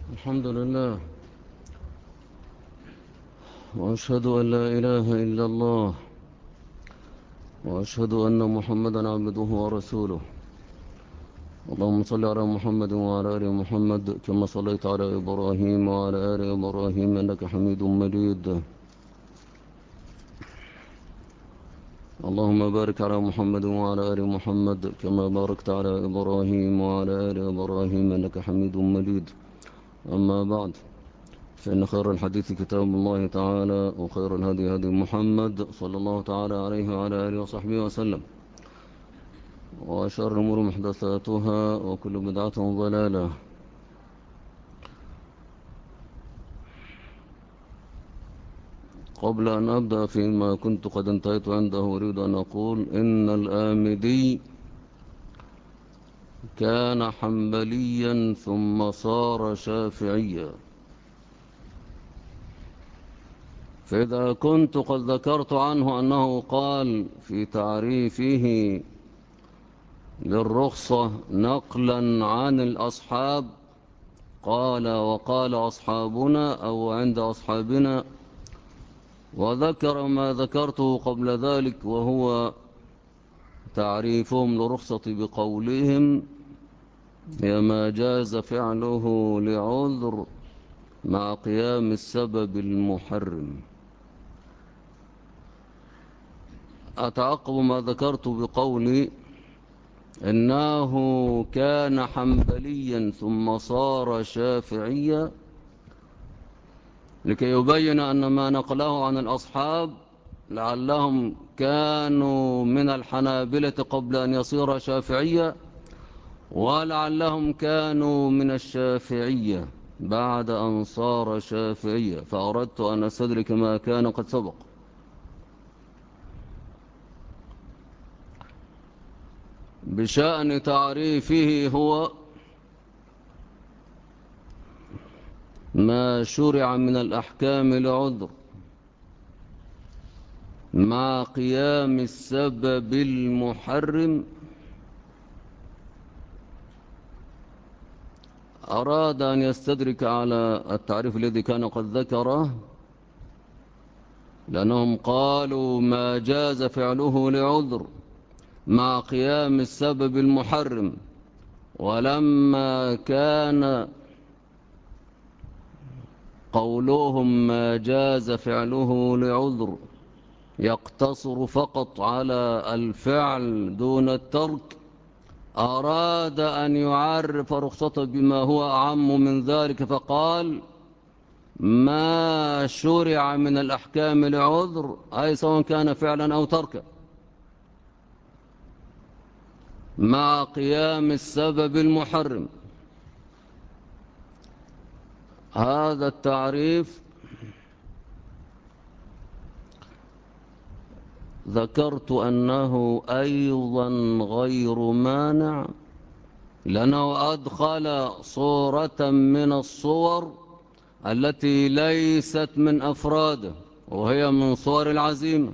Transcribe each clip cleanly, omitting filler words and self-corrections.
الحمد لله، وأشهد أن لا إله إلا الله، وأشهد أن محمدا عبده ورسوله. اللهم صل على محمد وعلى آل محمد كما صليت على إبراهيم وعلى آل إبراهيم إنك حميد مجيد. اللهم بارك على محمد وعلى آل محمد كما باركت على إبراهيم وعلى آل إبراهيم إنك حميد مجيد. أما بعد، فإن خير الحديث كتاب الله تعالى، وخير الهدي هدي محمد صلى الله تعالى عليه وعلى آله وصحبه وسلم، وشر الأمور محدثاتها، وكل بدعة ضلالة. قبل أن أبدأ فيما كنت قد انتهيت عنده، أريد أن أقول إن الآمدي كان حنبليا ثم صار شافعيا. فإذا كنت قد ذكرت عنه أنه قال في تعريفه للرخصة نقلا عن الأصحاب، قال وقال أصحابنا أو عند أصحابنا، وذكر ما ذكرته قبل ذلك، وهو تعريفهم للرخصة بقولهم هي ما جاز فعله لعذر مع قيام السبب المحرم. أتعقب ما ذكرت بقولي إنه كان حنبليا ثم صار شافعيا، لكي يبين أن ما نقله عن الأصحاب لعلهم كانوا من الحنابلة قبل أن يصير شافعيا، ولعلهم كانوا من الشافعية بعد أن صار شافعيا، فأردت أن أستدرك ما كان قد سبق. بشأن تعريفه هو ما شرع من الأحكام لعذر مع قيام السبب المحرم. أراد أن يستدرك على التعريف الذي كان قد ذكره، لأنهم قالوا ما جاز فعله لعذر مع قيام السبب المحرم، ولما كان قولهم ما جاز فعله لعذر يقتصر فقط على الفعل دون الترك، أراد أن يعرف رخصته بما هو أعم من ذلك، فقال ما شرع من الأحكام لعذر، أي سواء كان فعلا أو تركا، مع قيام السبب المحرم. هذا التعريف ذكرت أنه أيضا غير مانع، لأنه أدخل صورة من الصور التي ليست من أفراده، وهي من صور العزيمة،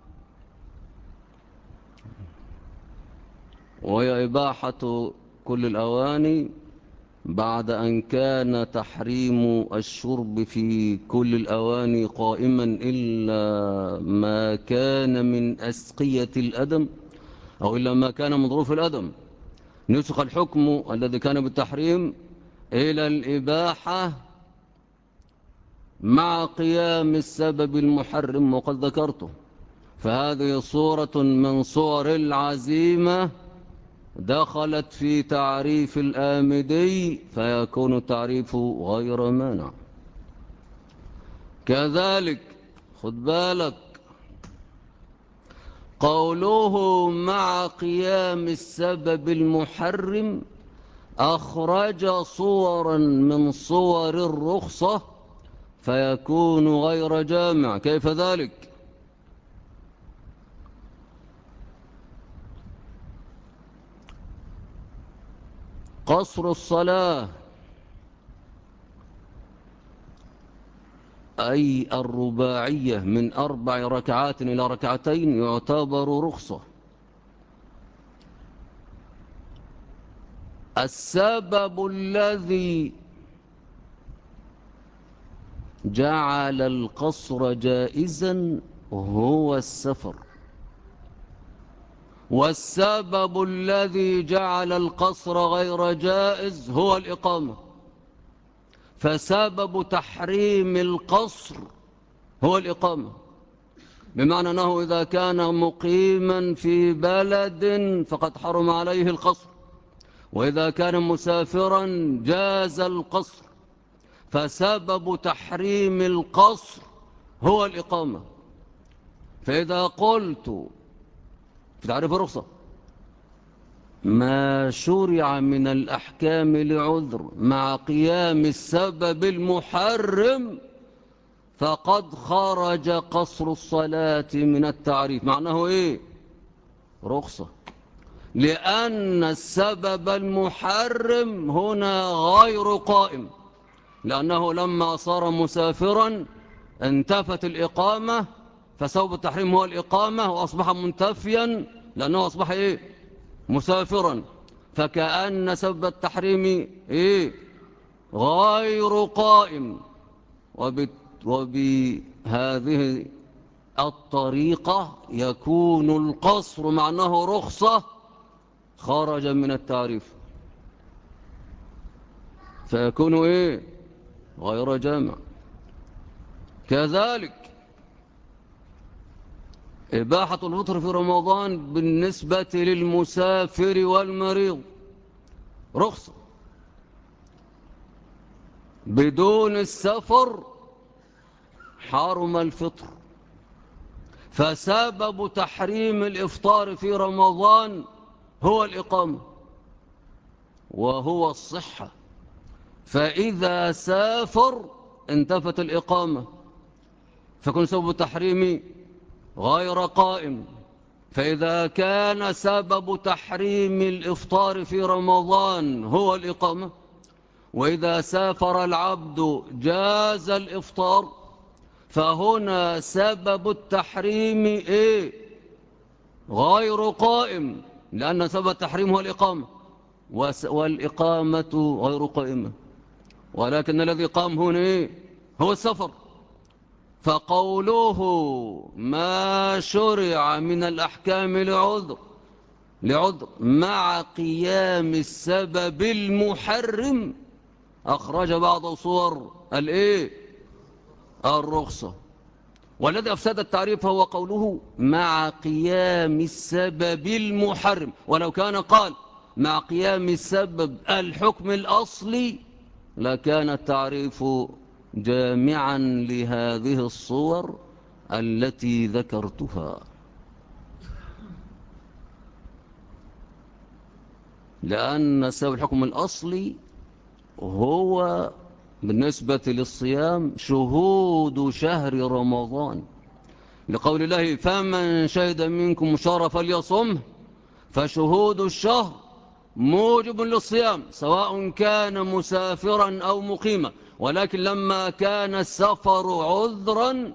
وهي إباحة كل الأواني، بعد أن كان تحريم الشرب في كل الأواني قائما إلا ما كان من أسقية الأدم، أو إلا ما كان من ظروف الأدم. نسخ الحكم الذي كان بالتحريم إلى الإباحة مع قيام السبب المحرم، وقد ذكرته. فهذه صورة من صور العزيمة دخلت في تعريف الآمدي، فيكون التعريف غير مانع. كذلك خد بالك، قوله مع قيام السبب المحرم أخرج صورا من صور الرخصة، فيكون غير جامع. كيف ذلك؟ قصر الصلاة، أي الرباعية من 4 ركعات إلى 2 يعتبر رخصة. السبب الذي جعل القصر جائزا هو السفر، والسبب الذي جعل القصر غير جائز هو الإقامة. فسبب تحريم القصر هو الإقامة، بمعنى أنه إذا كان مقيما في بلد فقد حرم عليه القصر، وإذا كان مسافرا جاز القصر. فسبب تحريم القصر هو الإقامة. فإذا قلت في تعريف الرخصة ما شرع من الأحكام لعذر مع قيام السبب المحرم فقد خرج قصر الصلاة من التعريف. معناه إيه؟ رخصة، لأن السبب المحرم هنا غير قائم، لأنه لما صار مسافرا انتفت الإقامة، فسبب التحريم هو الإقامة، وأصبح منتفيا لأنه أصبح إيه؟ مسافرا. فكأن سبب التحريم إيه؟ غير قائم. وبهذه الطريقة يكون القصر معناه رخصة خرج من التعريف، فيكون إيه؟ غير جامع. كذلك إباحة الفطر في رمضان بالنسبة للمسافر والمريض رخصة، بدون السفر حرم الفطر. فسبب تحريم الإفطار في رمضان هو الإقامة وهو الصحة، فإذا سافر انتفت الإقامة فكن سبب التحريم غير قائم. فإذا كان سبب تحريم الإفطار في رمضان هو الإقامة، وإذا سافر العبد جاز الإفطار، فهنا سبب التحريم إيه؟ غير قائم، لأن سبب التحريم هو الإقامة، والإقامة غير قائمة، ولكن الذي قام هنا إيه؟ هو السفر. فقوله ما شرع من الأحكام لعذر مع قيام السبب المحرم أخرج بعض صور الإيه؟ الرخصة. والذي أفسد التعريف هو قوله مع قيام السبب المحرم، ولو كان قال مع قيام السبب الحكم الأصلي لكان التعريف جامعا لهذه الصور التي ذكرتها، لأن سبب الحكم الأصلي هو بالنسبة للصيام شهود شهر رمضان، لقول الله فمن شهد منكم الشهر فليصمه. فشهود الشهر موجب للصيام سواء كان مسافرا أو مقيما، ولكن لما كان السفر عذرا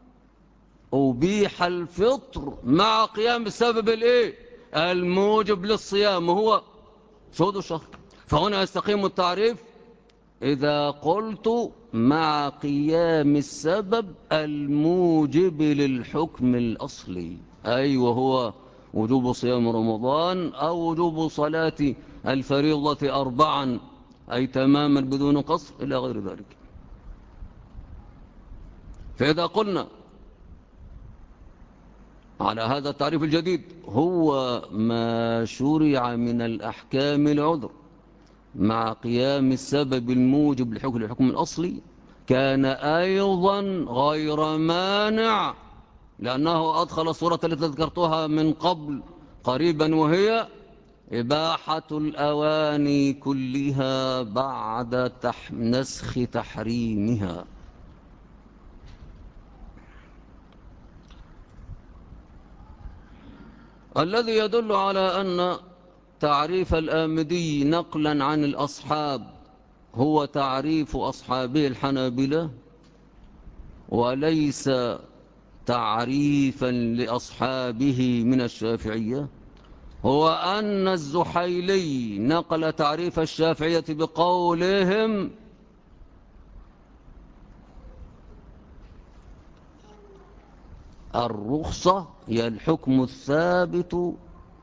أبيح الفطر مع قيام السبب الإيه؟ الموجب للصيام هو شهود الشهر. فهنا يستقيم التعريف إذا قلت مع قيام السبب الموجب للحكم الأصلي، أي وهو وجوب صيام رمضان أو وجوب صلاة الفريضة 4 أي تماما بدون قصر إلى غير ذلك. فإذا قلنا على هذا التعريف الجديد هو ما شرع من الأحكام العذر مع قيام السبب الموجب للحكم الأصلي، كان أيضا غير مانع، لأنه أدخل الصورة التي ذكرتها من قبل قريبا، وهي إباحة الأواني كلها بعد نسخ تحريمها. الذي يدل على أن تعريف الآمدي نقلا عن الأصحاب هو تعريف أصحابه الحنابلة وليس تعريفا لأصحابه من الشافعية، هو أن الزحيلي نقل تعريف الشافعية بقولهم الرخصة هي الحكم الثابت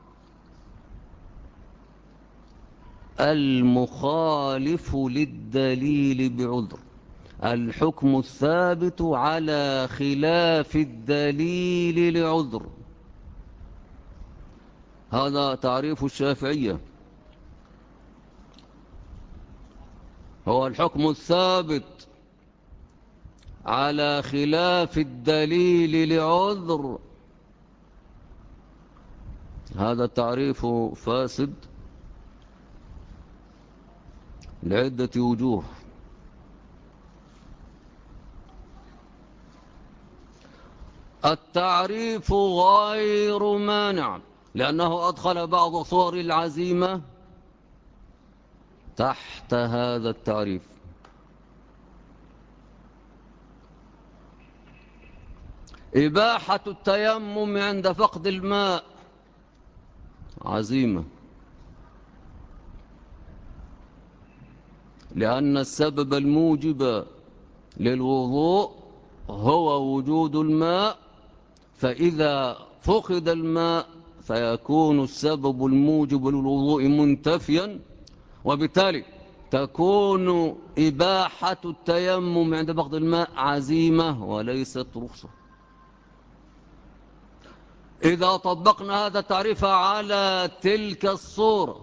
المخالف للدليل بعذر. الحكم الثابت على خلاف الدليل لعذر. هذا تعريف الشافعية. هو الحكم الثابت على خلاف الدليل لعذر. هذا التعريف فاسد لعدة وجوه. التعريف غير مانع لأنه أدخل بعض صور العزيمة تحت هذا التعريف. إباحة التيمم عند فقد الماء عزيمة، لأن السبب الموجب للوضوء هو وجود الماء، فإذا فقد الماء فيكون السبب الموجب للوضوء منتفيا، وبالتالي تكون إباحة التيمم عند فقد الماء عزيمة وليست رخصة. إذا طبقنا هذا التعريف على تلك الصورة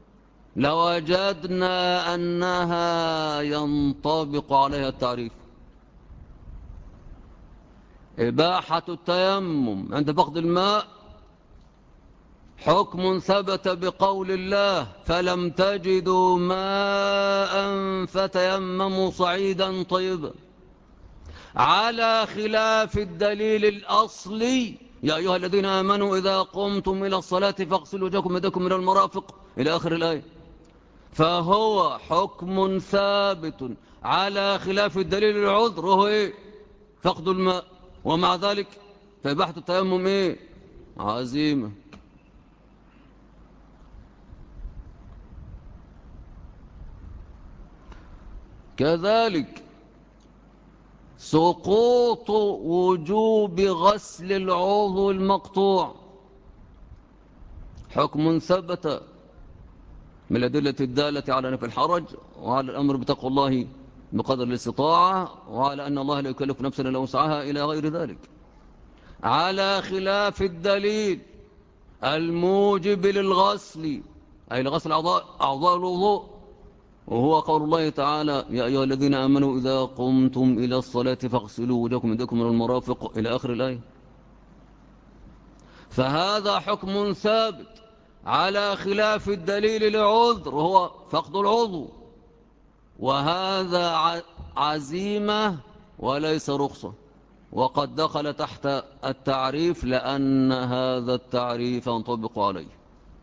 لوجدنا أنها ينطبق عليها التعريف. إباحة التيمم عند فقد الماء حكم ثبت بقول الله فلم تجدوا ماء فتيمموا صعيدا طيبا، على خلاف الدليل الأصلي يا أيها الذين آمنوا إذا قمتم إلى الصلاة فاغسلوا وجوهكم وأيديكم إلى المرافق إلى آخر الآية. فهو حكم ثابت على خلاف الدليل العذر وهو إيه؟ فقد الماء، ومع ذلك فإباحة التيمم إيه؟ عزيمة. كذلك سقوط وجوب غسل العضو المقطوع حكم ثبت من الأدلة الدالة على نفي الحرج وعلى الأمر بتقوى الله بقدر الاستطاعة وعلى أن الله لا يكلف نفسا إلا وسعها إلى غير ذلك، على خلاف الدليل الموجب للغسل أي لغسل أعضاء الوضوء، وهو قول الله تعالى يا أيها الذين آمنوا إذا قمتم إلى الصلاة فاغسلوا وجوهكم وأيديكم إلى المرافق إلى آخر الآية. فهذا حكم ثابت على خلاف الدليل لعذر وهو فقد العضو، وهذا عزيمة وليس رخصة، وقد دخل تحت التعريف لأن هذا التعريف ينطبق عليه.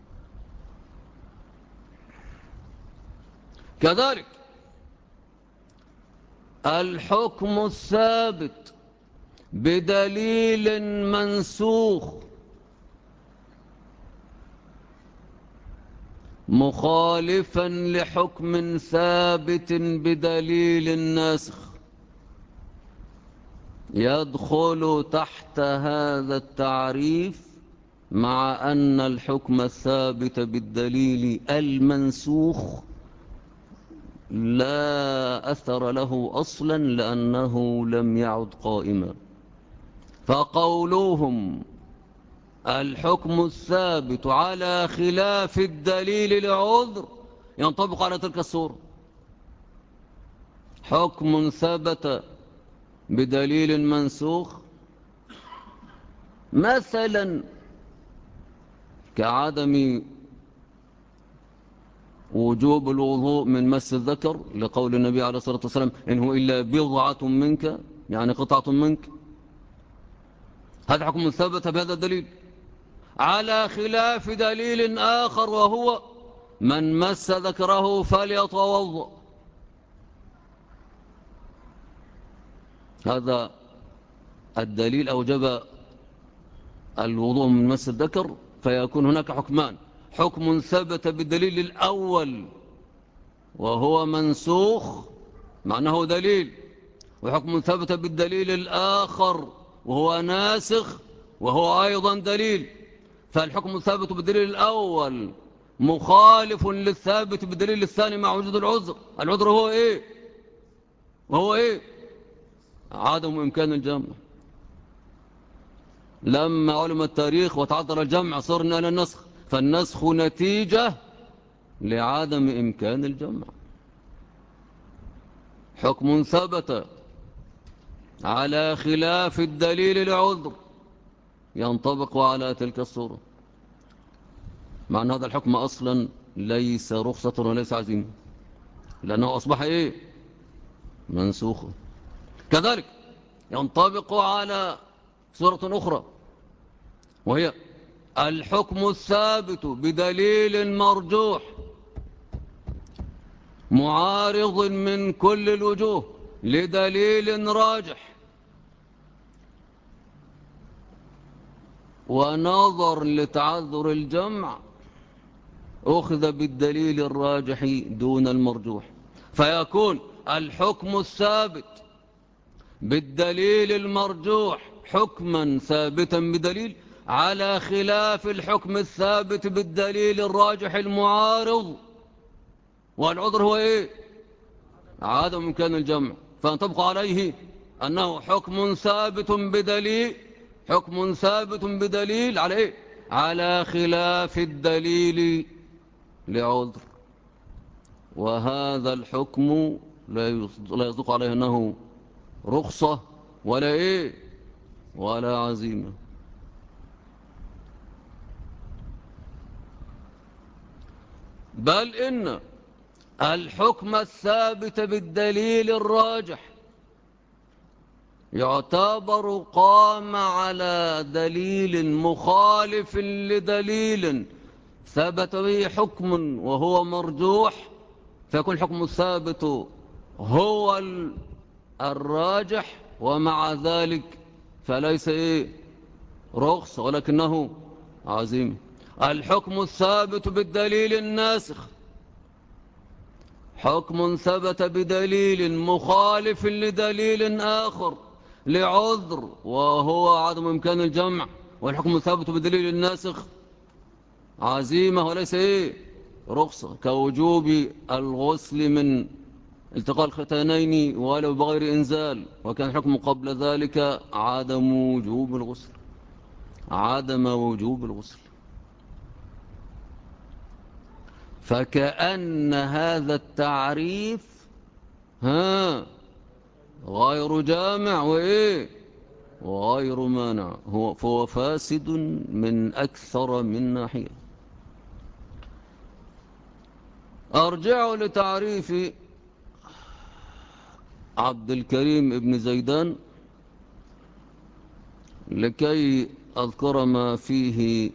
كذلك الحكم الثابت بدليل منسوخ مخالفا لحكم ثابت بدليل ناسخ يدخل تحت هذا التعريف، مع أن الحكم الثابت بالدليل المنسوخ لا أثر له أصلا لأنه لم يعد قائما. فقولهم الحكم الثابت على خلاف الدليل لعذر ينطبق على تلك الصورة. حكم ثبت بدليل منسوخ مثلا كعدم وجوب الوضوء من مس الذكر لقول النبي عليه الصلاة والسلام إن هو إلا بضعة منك، يعني قطعة منك. هذا حكم ثبت بهذا الدليل على خلاف دليل آخر وهو من مس ذكره فليتوضأ. هذا الدليل أوجب الوضوء من مس الذكر، فيكون هناك حكمان: حكم ثبت بالدليل الأول وهو منسوخ معناه دليل، وحكم ثبت بالدليل الآخر وهو ناسخ وهو أيضا دليل. فالحكم الثابت بالدليل الأول مخالف للثابت بالدليل الثاني مع وجود العذر. العذر هو إيه؟ وهو إيه؟ عدم إمكان الجمع. لما علم التاريخ وتعذر الجمع صرنا إلى النسخ، فالنسخ نتيجة لعدم إمكان الجمع. حكم ثبت على خلاف الدليل العذر ينطبق على تلك الصورة، مع أن هذا الحكم أصلا ليس رخصة وليس عزيمة، لأنه أصبح إيه؟ منسوخ. كذلك ينطبق على صورة أخرى، وهي الحكم الثابت بدليل مرجوح معارض من كل الوجوه لدليل راجح، ونظر لتعذر الجمع أخذ بالدليل الراجح دون المرجوح، فيكون الحكم الثابت بالدليل المرجوح حكما ثابتا بدليل على خلاف الحكم الثابت بالدليل الراجح المعارض. والعذر هو إيه؟ عدم إمكان الجمع، فينطبق عليه أنه حكم ثابت بدليل، حكم ثابت بدليل على إيه؟ على خلاف الدليل لعذر. وهذا الحكم لا يصدق عليه أنه رخصة ولا إيه؟ ولا عزيمة. بل إن الحكم الثابت بالدليل الراجح يعتبر قام على دليل مخالف لدليل ثبت به حكم وهو مرجوح، فيكون الحكم الثابت هو الراجح، ومع ذلك فليس إيه؟ رخص ولكنه عزيمة. الحكم الثابت بالدليل الناسخ حكم ثبت بدليل مخالف لدليل آخر لعذر وهو عدم إمكان الجمع، والحكم الثابت بدليل الناسخ عزيمة وليس إيه؟ رخصة، كوجوب الغسل من التقاء الختانين ولو بغير إنزال، وكان الحكم قبل ذلك عدم وجوب الغسل، عدم وجوب الغسل. فكأن هذا التعريف غير جامع وإيه؟ وغير مانع، فهو فاسد من أكثر من ناحية. أرجع لتعريف عبد الكريم ابن زيدان لكي أذكر ما فيه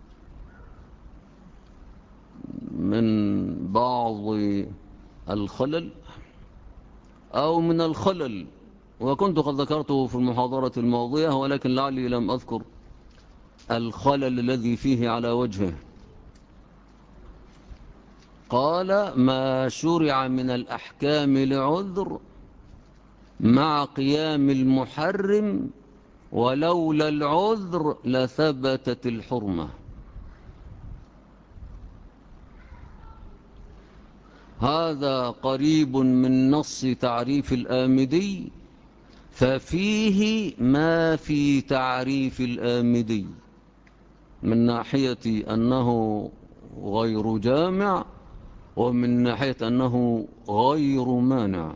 من بعض الخلل أو من الخلل، وكنت قد ذكرته في المحاضرة الماضية ولكن لعلي لم أذكر الخلل الذي فيه على وجهه. قال: ما شرع من الأحكام لعذر مع قيام المحرم ولولا العذر لثبتت الحرمة. هذا قريب من نص تعريف الآمدي، ففيه ما في تعريف الآمدي من ناحية أنه غير جامع ومن ناحية أنه غير مانع.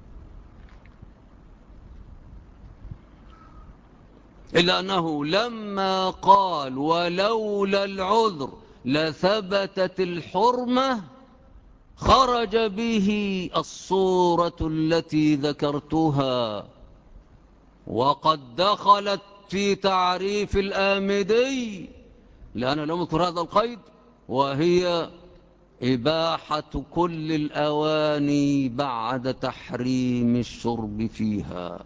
إلا أنه لما قال ولولا العذر لثبتت الحرمة خرج به الصورة التي ذكرتها، وقد دخلت في تعريف الآمدي، لأن لم أذكر هذا القيد، وهي إباحة كل الأواني بعد تحريم الشرب فيها،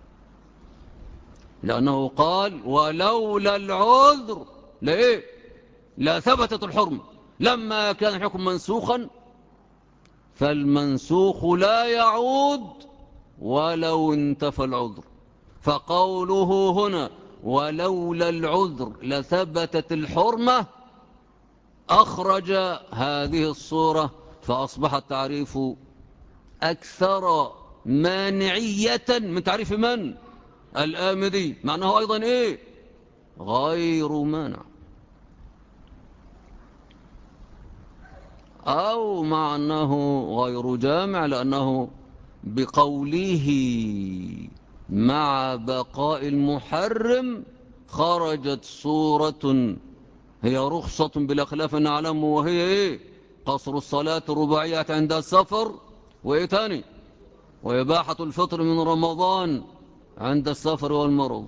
لأنه قال ولولا العذر لإيه؟ لا ثبتت الحرمة. لما كان الحكم منسوخا فالمنسوخ لا يعود ولو انتفى العذر، فقوله هنا ولولا العذر لثبتت الحرمة أخرج هذه الصورة، فأصبح التعريف أكثر مانعية من تعريف من؟ الآمدي، معناه أيضا إيه؟ غير مانع. أو معناه غير جامع، لأنه بقوله مع بقاء المحرم خرجت صورة هي رخصة بلا خلاف نعلم، وهي إيه؟ قصر الصلاة الرباعية عند السفر، وإيه تاني؟ وإباحة الفطر من رمضان عند السفر والمرض.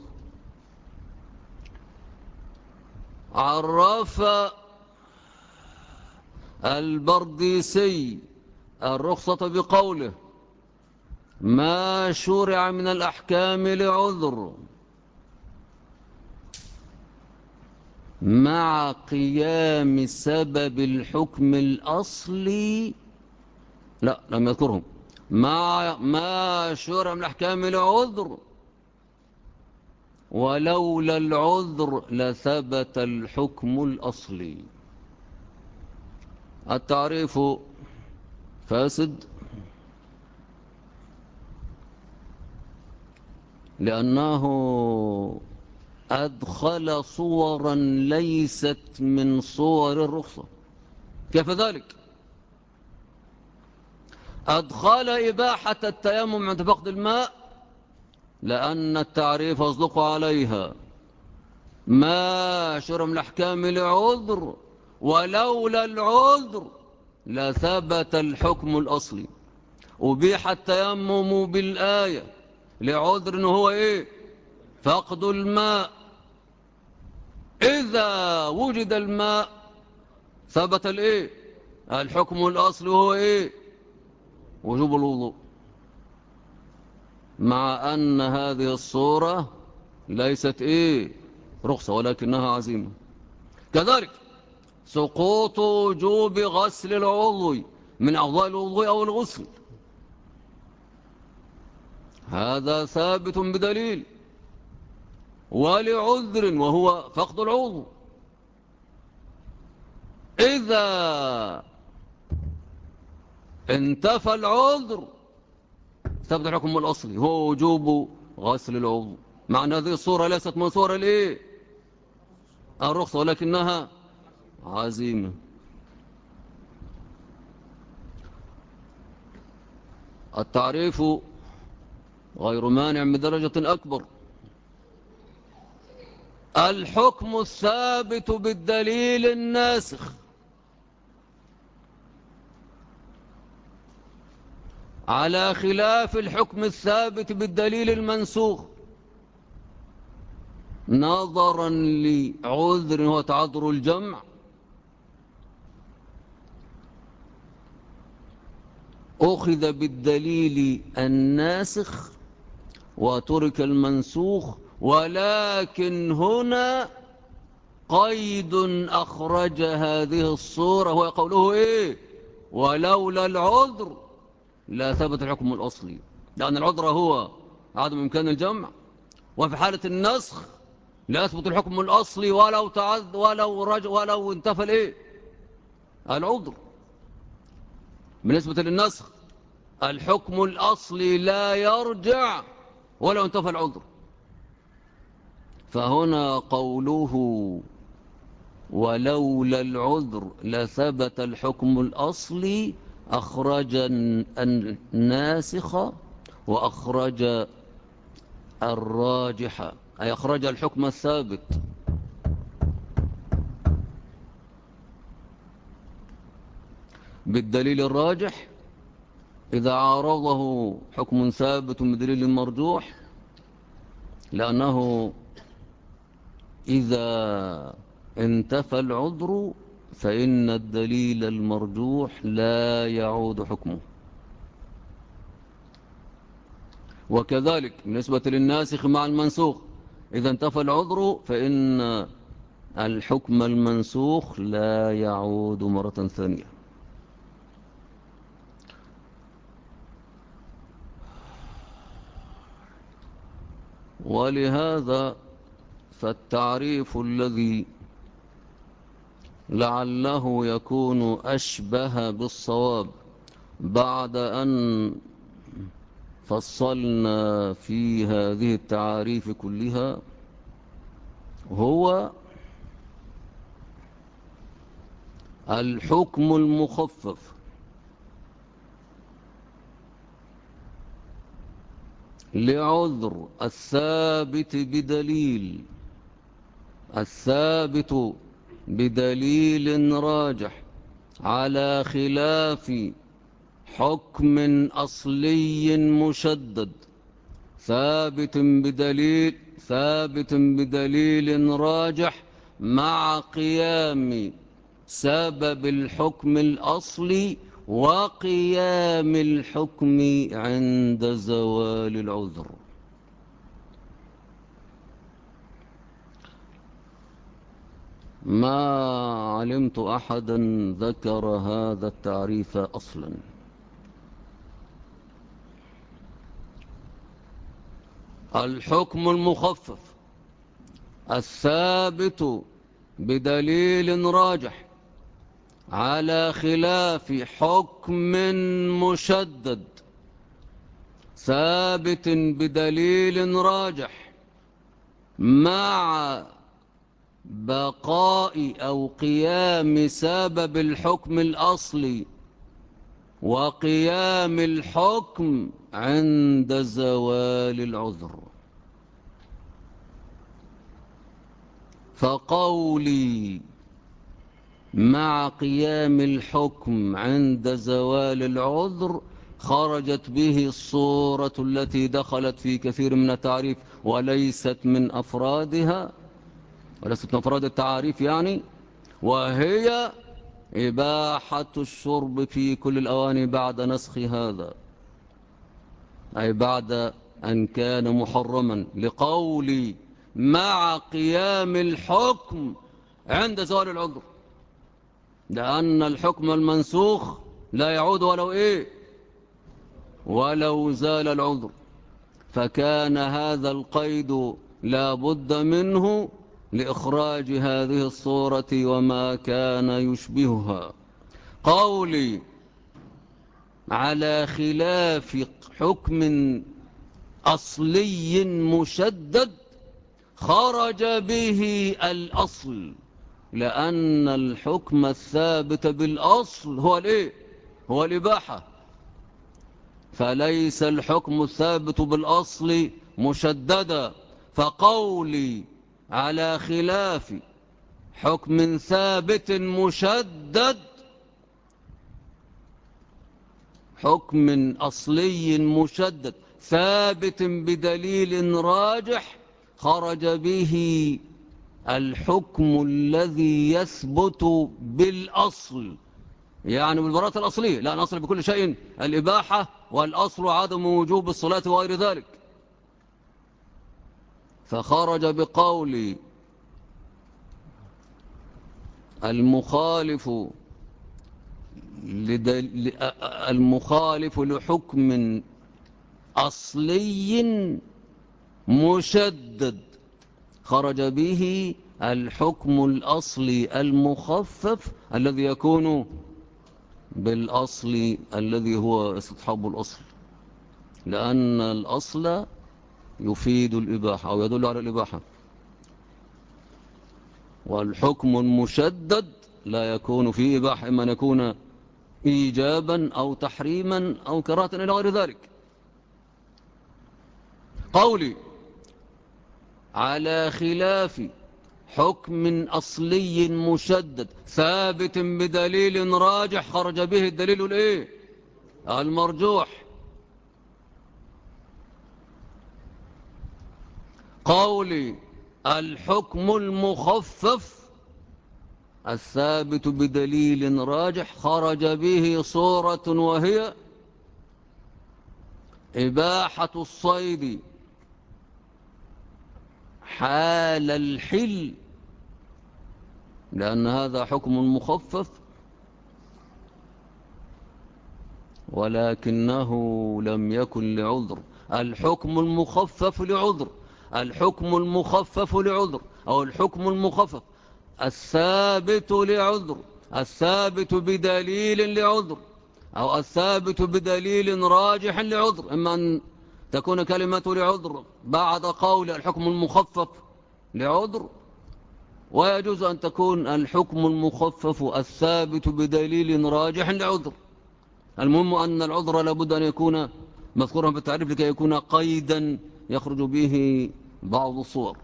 عرف البرديسي الرخصة بقوله ما شرع من الأحكام لعذر مع قيام سبب الحكم الأصلي. لا، لم يذكرهم. ما شرع من الأحكام لعذر ولولا العذر لثبت الحكم الأصلي. التعريف فاسد لأنه أدخل صورا ليست من صور الرخصة. كيف ذلك؟ أدخل إباحة التيمم عند فقد الماء لأن التعريف يصدق عليها ما شرع من الأحكام لعذر ولولا العذر لثبت الحكم الأصلي. أبيح التيمم بالآية لعذر هو إيه؟ فقد الماء. إذا وجد الماء ثبت الإيه؟ الحكم الأصلي هو إيه؟ وجوب الوضوء، مع أن هذه الصورة ليست إيه؟ رخصة، ولكنها عزيمة. كذلك سقوط وجوب غسل العضو من أعضاء الوضوء أو الغسل، هذا ثابت بدليل ولعذر وهو فقد العضو. إذا انتفى العذر ثبت الحكم الأصلي هو وجوب غسل العضو، مع أن هذه الصورة ليست من صور الإيه؟ الرخصة، ولكنها عزيمة. التعريف غير مانع من درجة أكبر. الحكم الثابت بالدليل الناسخ على خلاف الحكم الثابت بالدليل المنسوخ نظرا لعذر هو تعذر الجمع، أخذ بالدليل الناسخ وترك المنسوخ. ولكن هنا قيد أخرج هذه الصورة هو قوله إيه؟ ولولا العذر لا ثبت الحكم الأصلي، لأن العذر هو عدم إمكان الجمع، وفي حالة النسخ لا يثبت الحكم الأصلي ولو انتفى الإيه؟ العذر. بالنسبة للنسخ الحكم الأصلي لا يرجع ولو انتفى العذر. فهنا قوله ولولا العذر لثبت الحكم الأصلي أخرج الناسخ وأخرج الراجح، أي أخرج الحكم الثابت. بالدليل الراجح إذا عارضه حكم ثابت بدليل مرجوح، لأنه إذا انتفى العذر فإن الدليل المرجوح لا يعود حكمه. وكذلك بالنسبة للناسخ مع المنسوخ إذا انتفى العذر فإن الحكم المنسوخ لا يعود مرة ثانية. ولهذا فالتعريف الذي لعله يكون أشبه بالصواب بعد أن فصلنا في هذه التعاريف كلها هو الحكم المخفف لعذر الثابت بدليل راجح على خلاف حكم أصلي مشدد ثابت بدليل راجح مع قيام سبب الحكم الأصلي وقيام الحكم عند زوال العذر. ما علمت أحدا ذكر هذا التعريف أصلا. الحكم المخفف الثابت بدليل راجح على خلاف حكم مشدد ثابت بدليل راجح مع بقاء أو قيام سبب الحكم الأصلي وقيام الحكم عند زوال العذر. فقولي مع قيام الحكم عند زوال العذر خرجت به الصورة التي دخلت في كثير من التعريف وليست من أفراد التعاريف يعني، وهي إباحة الشرب في كل الأواني بعد نسخ هذا، أي بعد أن كان محرما، لقولي مع قيام الحكم عند زوال العذر، لأن الحكم المنسوخ لا يعود ولو زال العذر، فكان هذا القيد لا بد منه لإخراج هذه الصورة وما كان يشبهها. قولي على خلاف حكم أصلي مشدد خرج به الأصل، لأن الحكم الثابت بالأصل هو الإباحة، فليس الحكم الثابت بالأصل مشددا. فقولي على خلاف حكم ثابت مشدد حكم أصلي مشدد ثابت بدليل راجح خرج به الحكم الذي يثبت بالأصل، يعني بالبراءة الأصلية، لا نصل بكل شيء الإباحة والأصل عدم وجوب الصلاة وغير ذلك. فخرج بقول المخالف لحكم أصلي مشدد خرج به الحكم الأصلي المخفف الذي يكون بالأصل الذي هو استصحاب الأصل، لأن الأصل يفيد الإباحة أو يدل على الإباحة، والحكم المشدد لا يكون فيه إباحة، إما أن يكون إيجابا أو تحريما أو كراهة إلى غير ذلك. قولي على خلاف حكم أصلي مشدد ثابت بدليل راجح خرج به الدليل المرجوح. قولي الحكم المخفف الثابت بدليل راجح خرج به صورة وهي إباحة الصيد حال الحل، لأن هذا حكم مخفف ولكنه لم يكن لعذر. الحكم المخفف لعذر، الحكم المخفف لعذر، أو الحكم المخفف الثابت لعذر، الثابت بدليل لعذر، أو الثابت بدليل راجح لعذر. إما أن تكون كلمة لعذر بعد قول الحكم المخفف لعذر، ويجوز أن تكون الحكم المخفف الثابت بدليل راجح لعذر. المهم أن العذر لابد أن يكون مذكورا في التعريف لكي يكون قيدا يخرج به بعض الصور.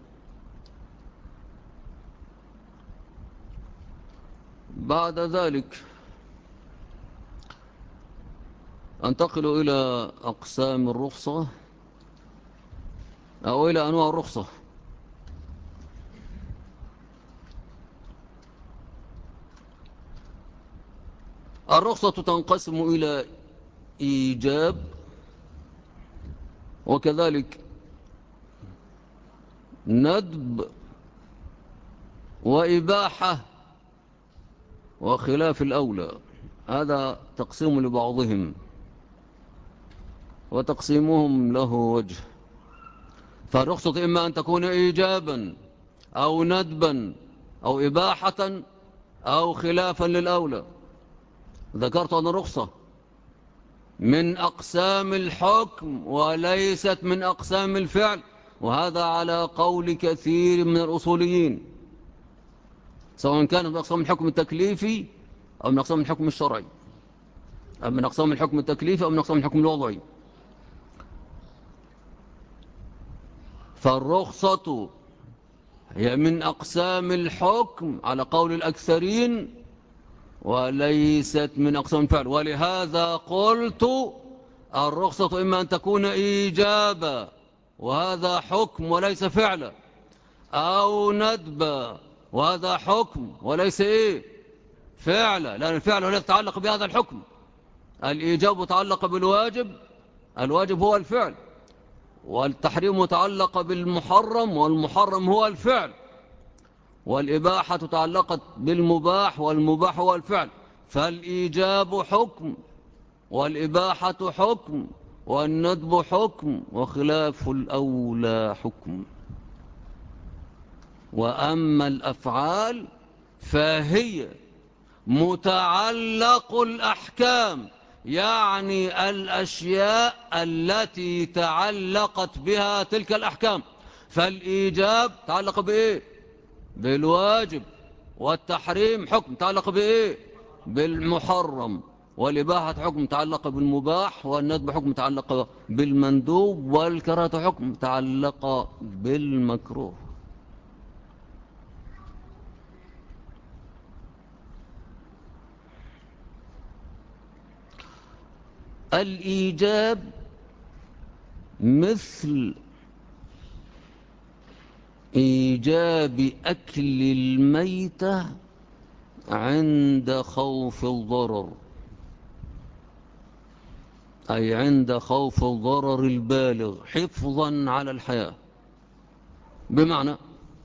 بعد ذلك أنتقل إلى أقسام الرخصة أو إلى أنواع الرخصة. الرخصة تنقسم إلى إيجاب، وكذلك ندب، وإباحة، وخلاف الأولى. هذا تقسيم لبعضهم، وتقسيمهم له وجه. فالرخصة إما أن تكون إيجابا أو ندبا أو إباحة أو خلافا للأولى. ذكرت أن الرخصة من أقسام الحكم وليست من أقسام الفعل، وهذا على قول كثير من الأصوليين، سواء كانت من أقسام الحكم التكليفي أو من أقسام الحكم الشرعي، أو من أقسام الحكم التكليفي أو من أقسام الحكم الوضعي. فالرخصة هي من أقسام الحكم على قول الأكثرين وليست من أقسام الفعل. ولهذا قلت الرخصة إما أن تكون إيجابا وهذا حكم وليس فعلا، أو ندبا وهذا حكم وليس فعلا، لأن الفعل لا يتعلق بهذا الحكم. الإيجاب يتعلق بالواجب، الواجب هو الفعل، والتحريم متعلق بالمحرم، والمحرم هو الفعل، والإباحة تعلقت بالمباح، والمباح هو الفعل. فالإيجاب حكم، والإباحة حكم، والندب حكم، وخلاف الأولى حكم. وأما الأفعال فهي متعلق الأحكام، يعني الأشياء التي تعلقت بها تلك الأحكام. فالإيجاب تعلق بإيه؟ بالواجب، والتحريم حكم تعلق بإيه؟ بالمحرم، والإباحة حكم تعلق بالمباح، والندب حكم تعلق بالمندوب، والكراهة حكم تعلق بالمكروه. الإيجاب مثل إيجاب أكل الميتة عند خوف الضرر، أي عند خوف الضرر البالغ حفظا على الحياة. بمعنى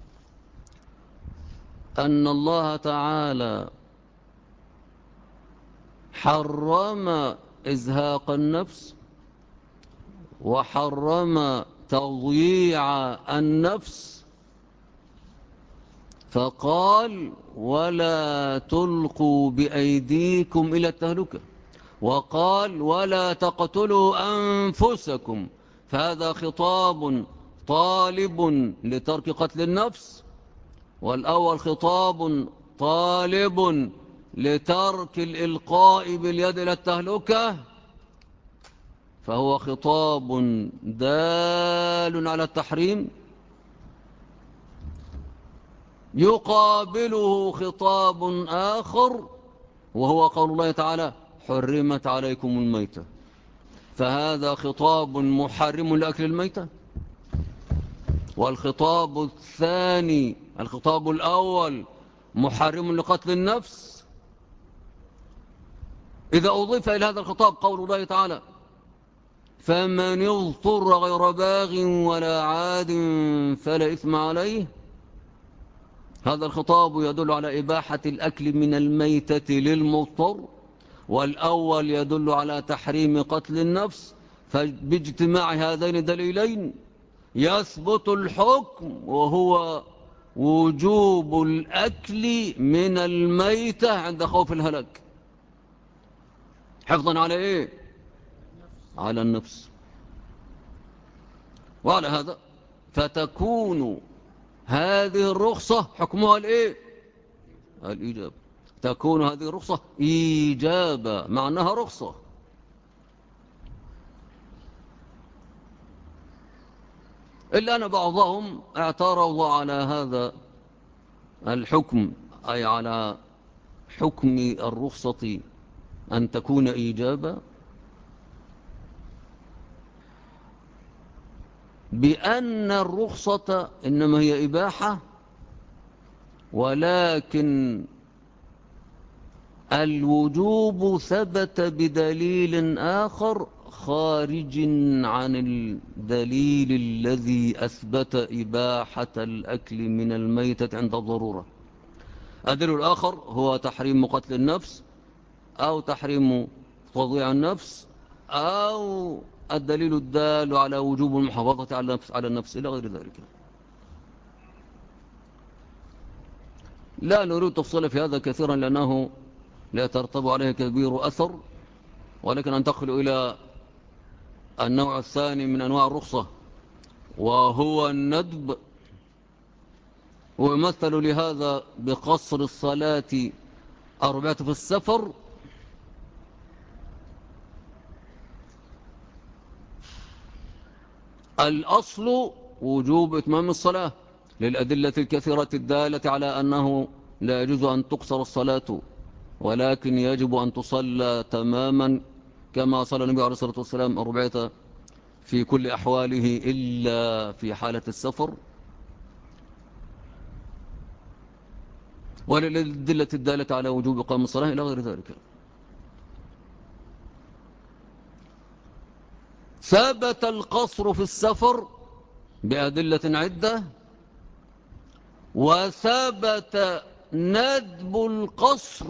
أن الله تعالى حرم إزهاق النفس، وحرم تضييع النفس، فقال ولا تلقوا بأيديكم إلى التهلكة، وقال ولا تقتلوا أنفسكم. فهذا خطاب طالب لترك قتل النفس، والأول خطاب طالب لترك الإلقاء باليد إلى التهلكة. فهو خطاب دال على التحريم، يقابله خطاب آخر وهو قول الله تعالى حرمت عليكم الميتة. فهذا خطاب محرم لأكل الميتة. والخطاب الثاني، الخطاب الأول، محرم لقتل النفس. إذا أضيف إلى هذا الخطاب قول الله تعالى فمن اضطر غير باغ ولا عاد فلا إثم عليه، هذا الخطاب يدل على إباحة الأكل من الميتة للمضطر، والأول يدل على تحريم قتل النفس. فباجتماع هذين الدليلين يثبت الحكم وهو وجوب الأكل من الميتة عند خوف الهلاك، حفظا على إيه؟ على النفس. وعلى هذا فتكون هذه الرخصة حكمها الإيه؟ الإيجاب. تكون هذه الرخصة إيجابا، معناها رخصة. إلا أن بعضهم اعترض على هذا الحكم، أي على حكم الرخصة أن تكون إيجابا، بأن الرخصة إنما هي إباحة، ولكن الوجوب ثبت بدليل آخر خارج عن الدليل الذي أثبت إباحة الأكل من الميتة عند الضرورة. الدليل الآخر هو تحريم قتل النفس، أو تحريم تضييع النفس، أو الدليل الدال على وجوب المحافظة على النفس إلى غير ذلك. لا نريد تفصيل في هذا كثيرا لأنه لا يترتب عليه كبير أثر، ولكن أنتقل إلى النوع الثاني من أنواع الرخصة، وهو الندب. ويمثل لهذا بقصر الصلاة 4 في السفر، الأصل وجوب إتمام الصلاة للأدلة الكثيرة الدالة على أنه لا يجوز أن تقصر الصلاة، ولكن يجب أن تصلى تماما كما صلى النبي عليه الصلاة والسلام 4 في كل أحواله إلا في حالة السفر، وللأدلة الدالة على وجوب إقام الصلاة إلى غير ذلك. ثبت القصر في السفر بأدلة عدة، وثبت ندب القصر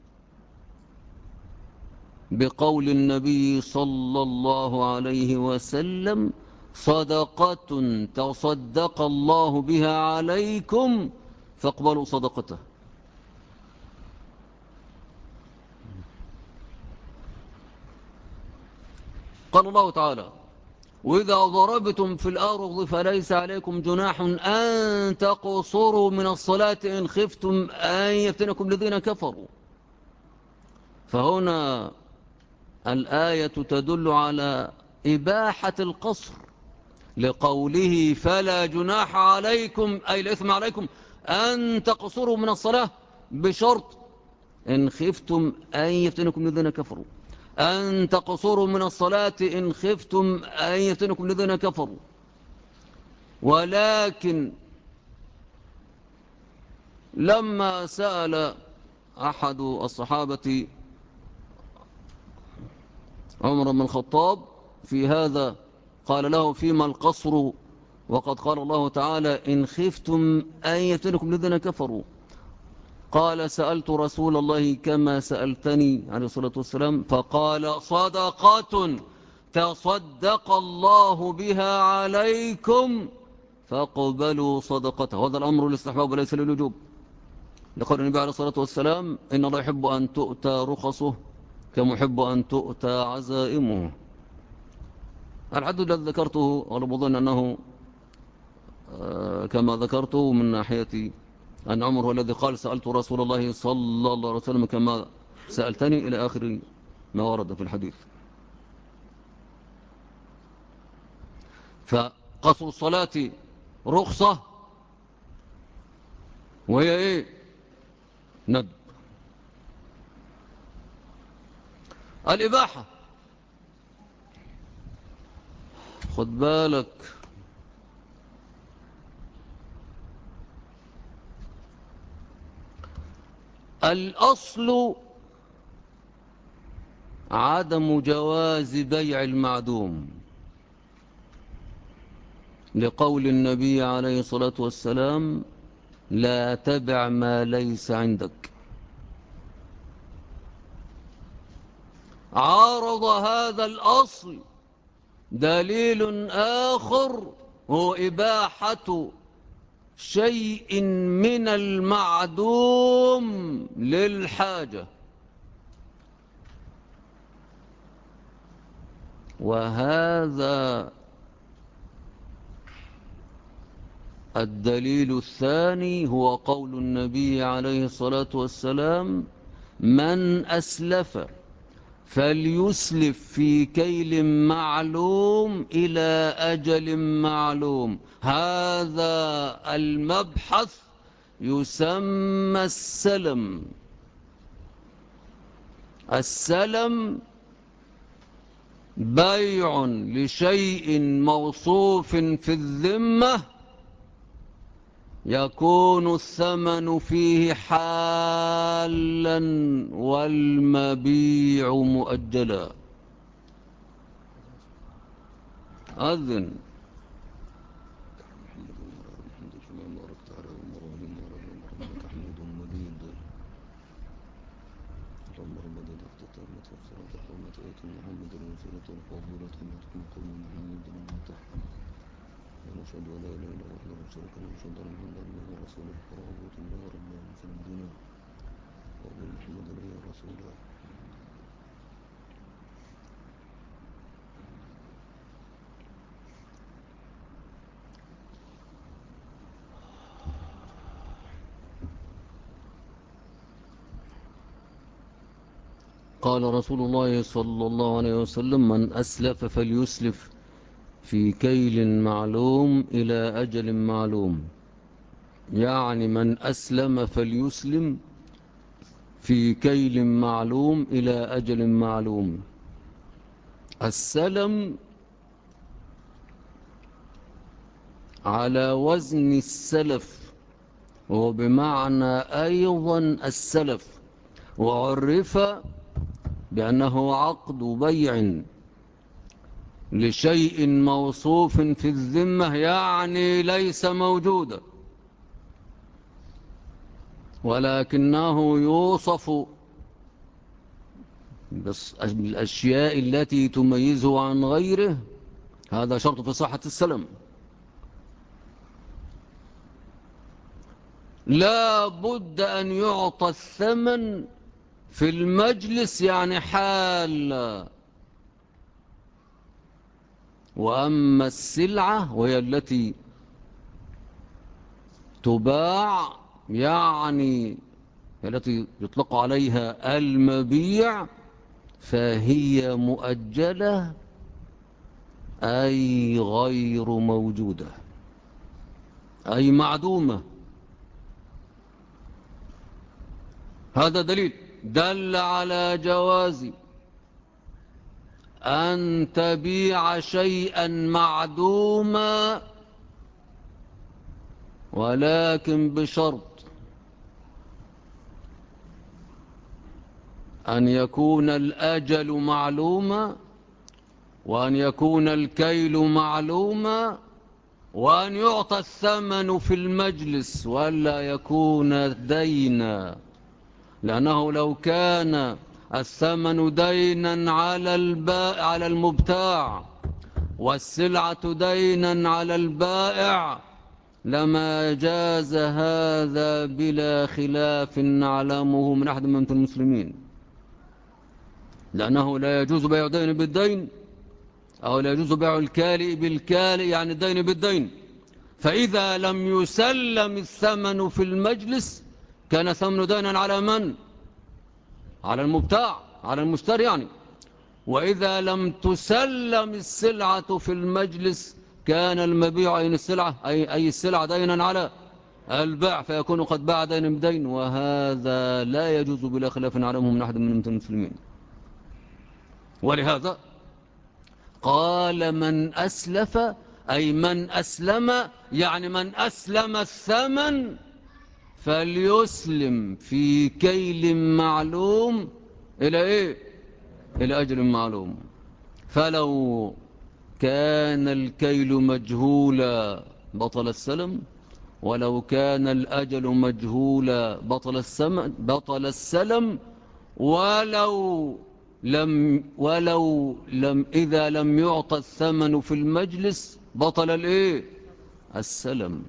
بقول النبي صلى الله عليه وسلم: صدقة تصدق الله بها عليكم فاقبلوا صدقته. قال الله تعالى: وإذا ضربتم في الأرض فليس عليكم جناح أن تقصروا من الصلاة إن خفتم أن يفتنكم الذين كفروا. فهنا الآية تدل على إباحة القصر لقوله: فلا جناح عليكم، أي الإثم عليكم أن تقصروا من الصلاة، بشرط إن خفتم أن يفتنكم الذين كفروا، أن تقصروا من الصلاة إن خفتم أن يفتنكم الذين كفروا. ولكن لما سأل أحد الصحابة عمر بن الخطاب في هذا، قال له: فيما القصر وقد قال الله تعالى: إن خفتم أن يفتنكم الذين كفروا؟ قال: سألت رسول الله كما سألتني عليه الصلاة والسلام، فقال: صدقة تصدق الله بها عليكم فاقبلوا صدقته. هذا الأمر للاستحباب وليس للوجوب، لقول النبي عليه الصلاة والسلام: إن الله يحب أن تؤتى رخصه كما يحب أن تؤتى عزائمه. الحد الذي ذكرته غالب ظن أنه كما ذكرته من ناحية أن عمر هو الذي قال: سألت رسول الله صلى الله عليه وسلم كما سألتني، إلى آخر ما ورد في الحديث. فقصر الصلاة رخصة، وهي إيه؟ ندب. الإباحة، خد بالك، الأصل عدم جواز بيع المعدوم، لقول النبي عليه الصلاة والسلام: لا تبع ما ليس عندك. عارض هذا الأصل دليل آخر هو إباحة شيء من المعدوم للحاجة. وهذا الدليل الثاني هو قول النبي عليه الصلاة والسلام: من أسلف فليسلف في كيل معلوم إلى أجل معلوم. هذا المبحث يسمى السلم. السلم بيع لشيء موصوف في الذمة يكون الثمن فيه حالا والمبيع مؤجلا. أذن ونشهد أن لا إله إلا الله وحده لا شريك له ونشهد أن محمدا عبده ورسوله ورغبة الله رب العالمين في الدنيا وأبو محمد عليه رسوله. قال رسول الله صلى الله عليه وسلم: من أسلف فليسلف في كيل معلوم إلى أجل معلوم. يعني من أسلم فليسلم في كيل معلوم إلى أجل معلوم. السلم على وزن السلف وبمعنى أيضا السلف، وعرف بأنه عقد بيع لشيء موصوف في الذمة، يعني ليس موجودا ولكنه يوصف بالأشياء التي تميزه عن غيره. هذا شرط في صحة السلم. لا بد أن يعطى الثمن في المجلس، يعني حال. وأما السلعة وهي التي تباع، يعني التي يطلق عليها المبيع، فهي مؤجلة أي غير موجودة، أي معدومة. هذا دليل دل على جواز أن تبيع شيئا معدوما، ولكن بشرط أن يكون الأجل معلوما، وأن يكون الكيل معلوما، وأن يعطى الثمن في المجلس ولا يكون دينا. لأنه لو كان الثمن دينا على المبتاع والسلعة دينا على البائع لما جاز هذا بلا خلاف نعلمه من أحد من المسلمين، لأنه لا يجوز بيع دين بالدين، أو لا يجوز بيع الكالئ بالكالئ، يعني الدين بالدين. فإذا لم يسلم الثمن في المجلس كان ثمن دينا على من؟ على المبتاع، على المشتري يعني. وإذا لم تسلم السلعة في المجلس كان المبيع أي السلعة أي السلعة دينا على الباع، فيكون قد باع دين بدين، وهذا لا يجوز بلا خلاف نعلمه من أحد من المسلمين. ولهذا قال من أسلف، أي من أسلم، يعني من أسلم الثمن فليسلم في كيل معلوم إلى إيه؟ إلى أجل معلوم. فلو كان الكيل مجهولا بطل السلم، ولو كان الأجل مجهولا بطل السلم، ولو لم إذا لم يعطى الثمن في المجلس بطل الإيه؟ السلم.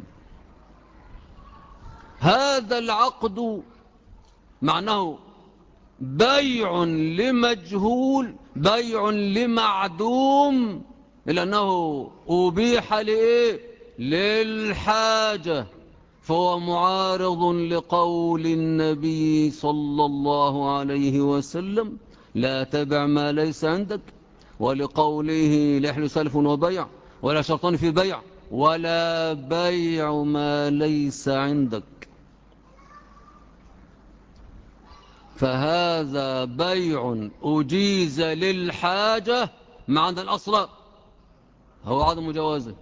هذا العقد معناه بيع لمجهول، بيع لمعدوم، لأنه أبيح لإيه؟ للحاجة، فهو معارض لقول النبي صلى الله عليه وسلم لا تبع ما ليس عندك، ولقوله لا يحل سلف وبيع ولا شرطان في بيع ولا بيع ما ليس عندك. فهذا بيع أجيز للحاجة مع أن الأصل هو عدم جوازه،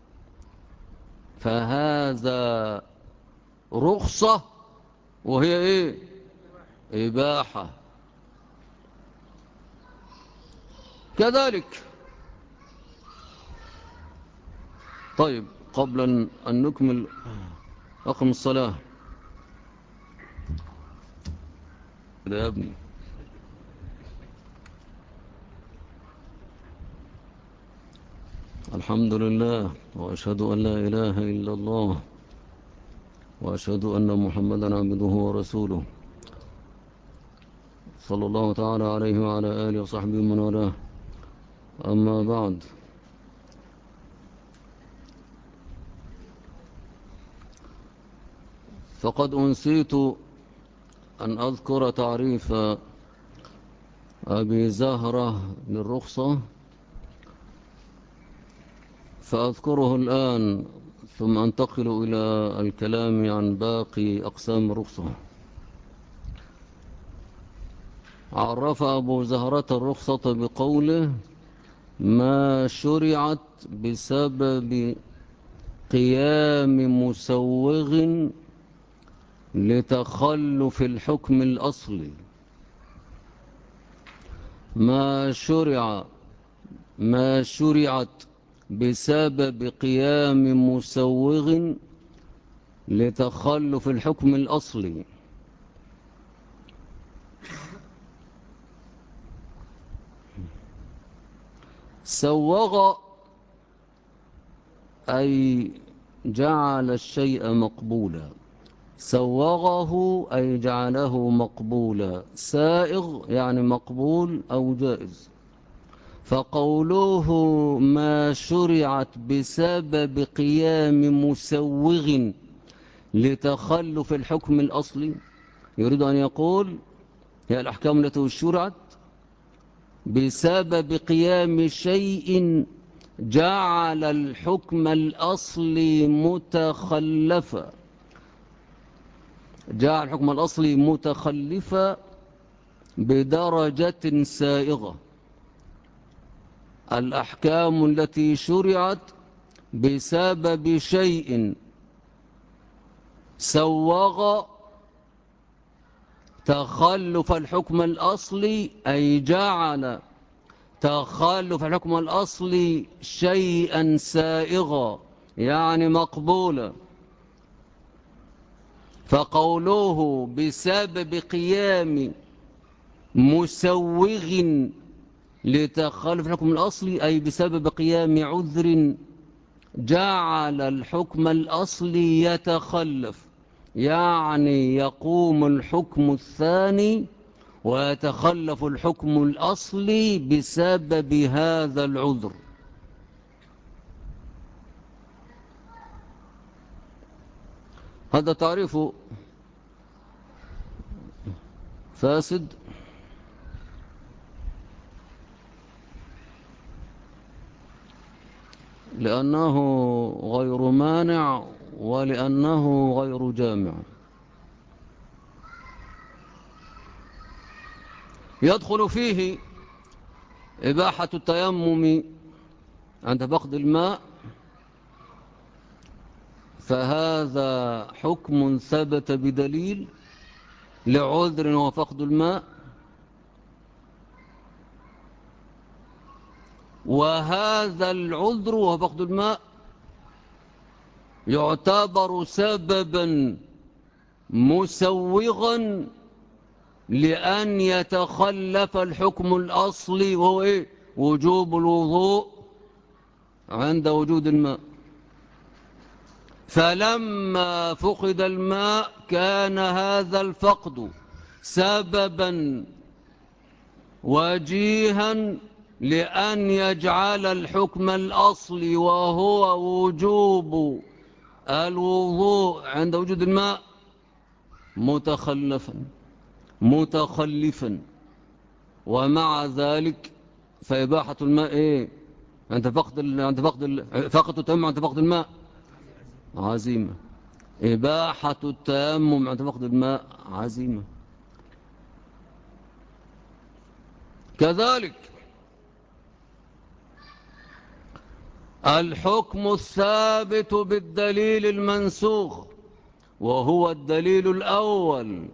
فهذا رخصة وهي إيه؟ إباحة. كذلك طيب قبل أن نكمل أقم الصلاة يا ابني. الحمد لله وأشهد أن لا إله إلا الله وأشهد أن محمدا عبده ورسوله صلى الله تعالى عليه وعلى آله وصحبه من والاه. أما بعد، فقد أنسيت أن أذكر تعريف أبي زهرة للرخصة، فأذكره الآن ثم أنتقل إلى الكلام عن باقي أقسام الرخصة. عرف أبو زهرة الرخصة بقوله ما شرعت بسبب قيام مسوغ لتخلف الحكم الأصلي. ما شرعت بسبب قيام مسوغ لتخلف الحكم الأصلي. سوغ أي جعل الشيء مقبولا، سوغه أي جعله مقبولا، سائغ يعني مقبول أو جائز. فقوله ما شرعت بسبب قيام مسوغ لتخلف الحكم الأصلي، يريد أن يقول هي الأحكام التي شرعت بسبب قيام شيء جعل الحكم الأصلي متخلفا، جعل الحكم الأصلي متخلفا بدرجة سائغة. الأحكام التي شرعت بسبب شيء سوغ تخلف الحكم الأصلي أي جعل تخلف الحكم الأصلي شيئا سائغا يعني مقبولا. فقوله بسبب قيام مسوغ لتخلف الحكم الأصلي أي بسبب قيام عذر جعل الحكم الأصلي يتخلف، يعني يقوم الحكم الثاني ويتخلف الحكم الأصلي بسبب هذا العذر. هذا تعريف فاسد لأنه غير مانع ولأنه غير جامع. يدخل فيه إباحة التيمم عند فقد الماء، فهذا حكم ثبت بدليل لعذر هو فقد الماء، وهذا العذر وهو فقد الماء يعتبر سببا مسوغا لأن يتخلف الحكم الأصلي وهو إيه؟ وجوب الوضوء عند وجود الماء. فلما فقد الماء كان هذا الفقد سببا وجيها لأن يجعل الحكم الأصلي وهو وجوب الوضوء عند وجود الماء متخلفا. ومع ذلك فإباحة الماء إيه؟ فقد التيمم عند فقد الماء عزيمة. إباحة التيمم عند فقد الماء عزيمة. كذلك الحكم الثابت بالدليل المنسوخ وهو الدليل الأول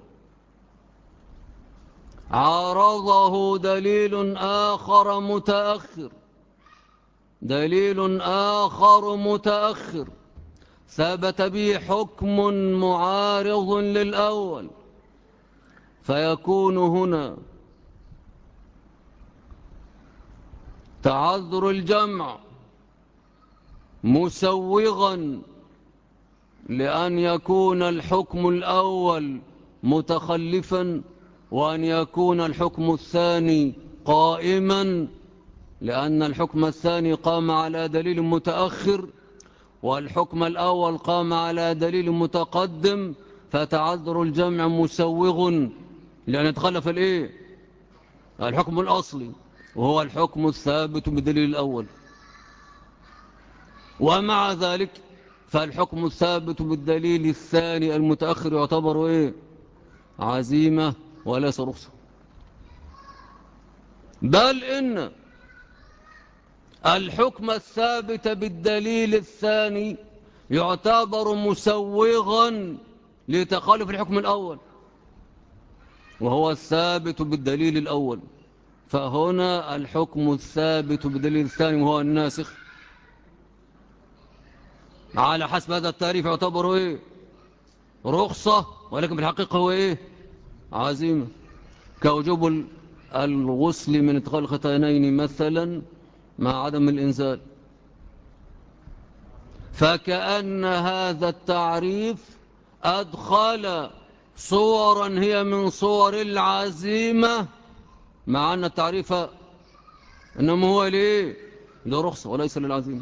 عارضه دليل آخر متأخر ثبت به حكم معارض للأول، فيكون هنا تعذر الجمع مسوغا لأن يكون الحكم الأول متخلفا، وأن يكون الحكم الثاني قائما، لأن الحكم الثاني قام على دليل متأخر والحكم الأول قام على دليل متقدم، فتعذر الجمع مسوغ لأن يتخلف الحكم الأصلي وهو الحكم الثابت بدليل الأول. ومع ذلك فالحكم الثابت بالدليل الثاني المتأخر يعتبر عزيمة وليس رخصة، بل إن الحكم الثابت بالدليل الثاني يعتبر مسوغا لتخالف الحكم الأول وهو الثابت بالدليل الأول. فهنا الحكم الثابت بالدليل الثاني وهو الناسخ على حسب هذا التعريف يعتبر رخصة، ولكن في الحقيقة هو عزيمة، كوجوب الغسل من ادخال الختانين مثلا مع عدم الإنزال. فكأن هذا التعريف أدخل صورا هي من صور العزيمة، مع أن التعريف إنما هو لرخصة وليس للعزيمة.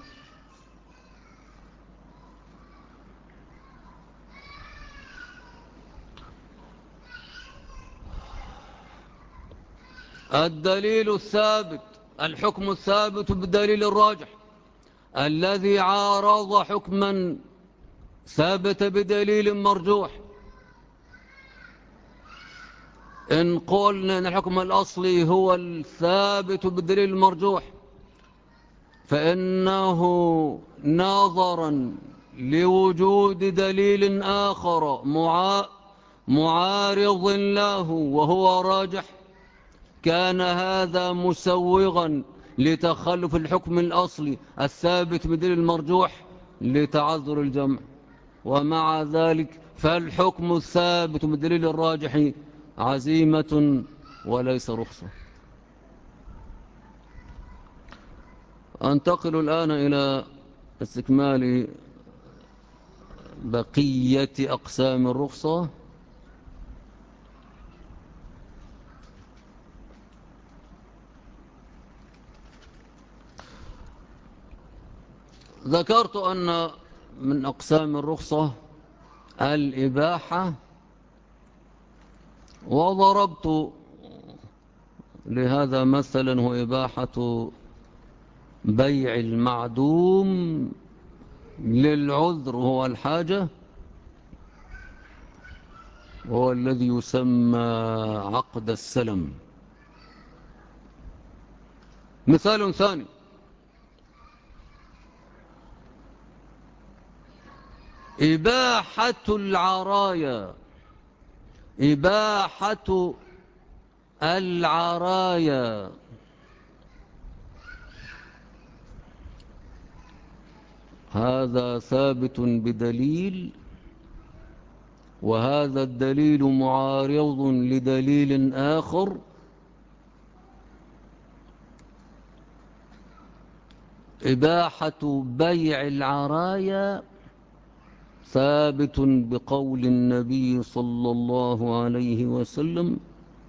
الدليل الثابت الحكم الثابت بالدليل الراجح الذي عارض حكما ثابت بدليل مرجوح. إن قلنا أن الحكم الأصلي هو الثابت بالدليل المرجوح فإنه نظرا لوجود دليل آخر معارض له وهو راجح كان هذا مسوغا لتخلف الحكم الأصلي الثابت بدليل المرجوح لتعذر الجمع. ومع ذلك فالحكم الثابت بالدليل الراجح عزيمة وليس رخصة. أنتقل الآن إلى استكمال بقية أقسام الرخصة. ذكرت أن من أقسام الرخصة الإباحة، وضربت لهذا مثلا هو إباحة بيع المعدوم للعذر هو الحاجة، وهو الذي يسمى عقد السلم. مثال ثاني إباحة العرايا. إباحة العرايا هذا ثابت بدليل، وهذا الدليل معارض لدليل آخر. إباحة بيع العرايا ثابت بقول النبي صلى الله عليه وسلم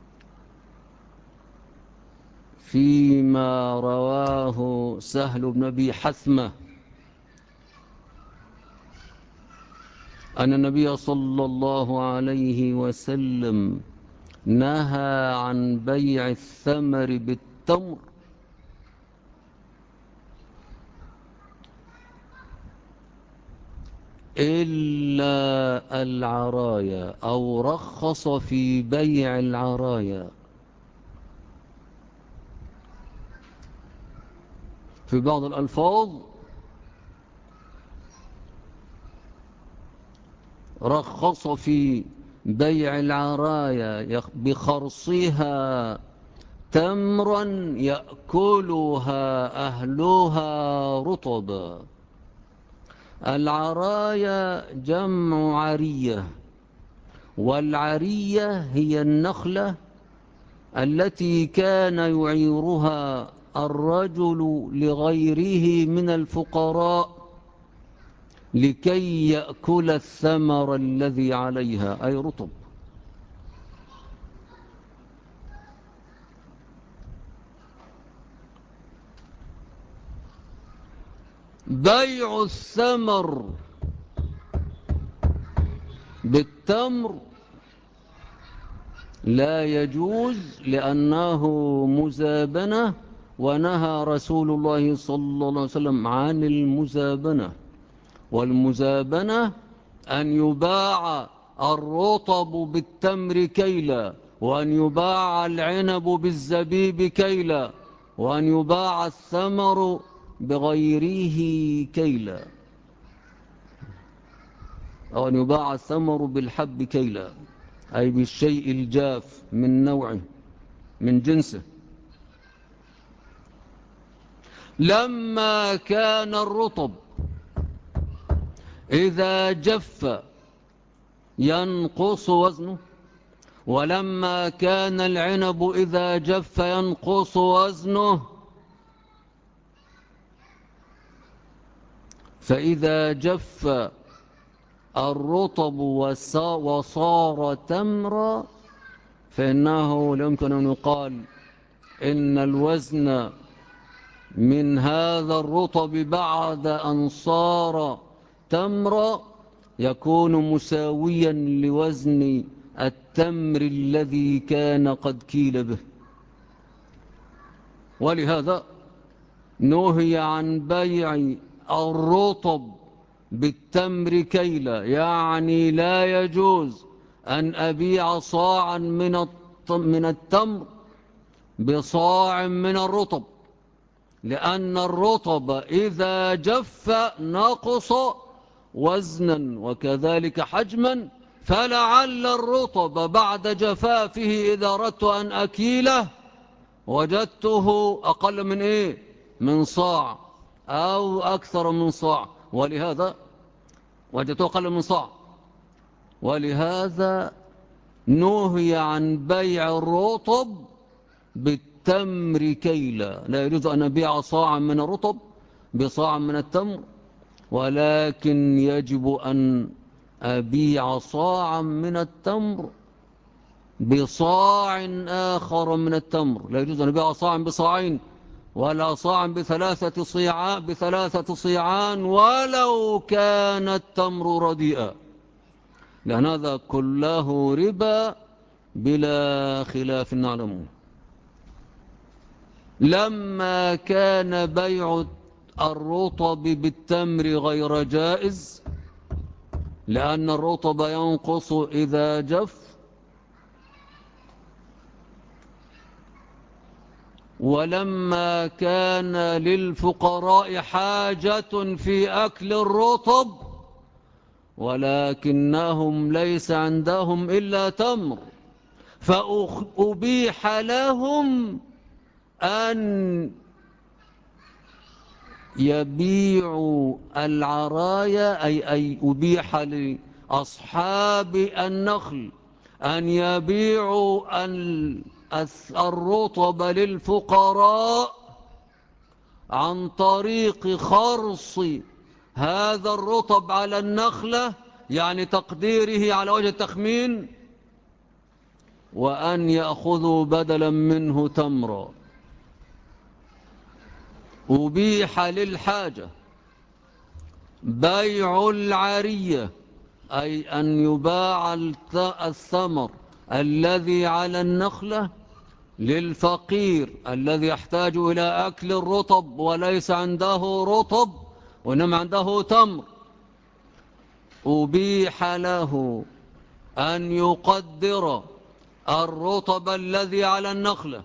فيما رواه سهل بن أبي حثمة أن النبي صلى الله عليه وسلم نهى عن بيع الثمر بالتمر إلا العرايا، أو رخص في بيع العرايا. في بعض الألفاظ رخص في بيع العرايا بخرصها تمرا يأكلها أهلها رطبا. العرايا جمع عرية، والعرية هي النخلة التي كان يعيرها الرجل لغيره من الفقراء لكي يأكل الثمر الذي عليها، أي رطب. بيع الثمر بالتمر لا يجوز لأنه مزابنة، ونهى رسول الله صلى الله عليه وسلم عن المزابنة. والمزابنة أن يباع الرطب بالتمر كيلا، وأن يباع العنب بالزبيب كيلا، وأن يباع الثمر بغيره كيلا، أو أن يباع الثمر بالحب كيلا، أي بالشيء الجاف من نوعه من جنسه. لما كان الرطب إذا جف ينقص وزنه، ولما كان العنب إذا جف ينقص وزنه، فإذا جف الرطب وصار تمرا فإنه لا يمكن أن يقال إن الوزن من هذا الرطب بعد أن صار تمرا يكون مساويا لوزن التمر الذي كان قد كيل به. ولهذا نهي عن بيع الرطب بالتمر كيلا، يعني لا يجوز أن أبيع صاعا من التمر بصاع من الرطب، لأن الرطب إذا جف نقص وزنا وكذلك حجما، فلعل الرطب بعد جفافه إذا أردت أن أكيله وجدته أقل من إيه؟ من صاع أو أكثر من صاع، ولهذا وجدته أقل من صاع، ولهذا نهي عن بيع الرطب بالتمر كيلا. لا يجوز أن أبيع صاعا من الرطب بصاع من التمر، ولكن يجب أن أبيع صاعا من التمر بصاع آخر من التمر. لا يجوز أن أبيع صاعا بصاعين، ولا صاعا بثلاثة صيعان ولو كان التمر رديئا، لأن هذا كله ربا بلا خلاف نعلمه. لما كان بيع الرطب بالتمر غير جائز لأن الرطب ينقص إذا جف، ولما كان للفقراء حاجة في أكل الرطب ولكنهم ليس عندهم إلا تمر، فأبيح لهم أن يبيعوا العرايا، أي أبيح لأصحاب النخل أن يبيعوا الرطب للفقراء عن طريق خرص هذا الرطب على النخلة يعني تقديره على وجه التخمين، وأن يأخذوا بدلا منه تمرا. أبيح للحاجة بيع العارية، أي أن يباع الثمر الذي على النخلة للفقير الذي يحتاج إلى أكل الرطب وليس عنده رطب وإنما عنده تمر. أبيح له أن يقدر الرطب الذي على النخلة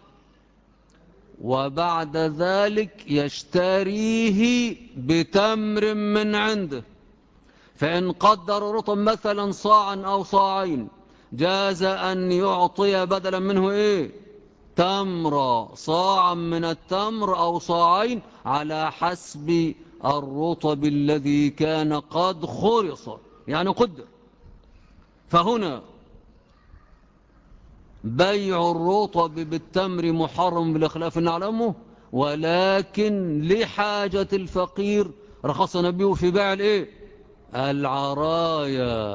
وبعد ذلك يشتريه بتمر من عنده. فإن قدر الرطب مثلا صاعا أو صاعين جاز أن يعطي بدلا منه تمر، صاعا من التمر أو صاعين على حسب الرطب الذي كان قد خرص يعني قدر. فهنا بيع الرطب بالتمر محرم بالخلاف نعلمه، ولكن لحاجة الفقير رخص نبيه في بيع العرايا.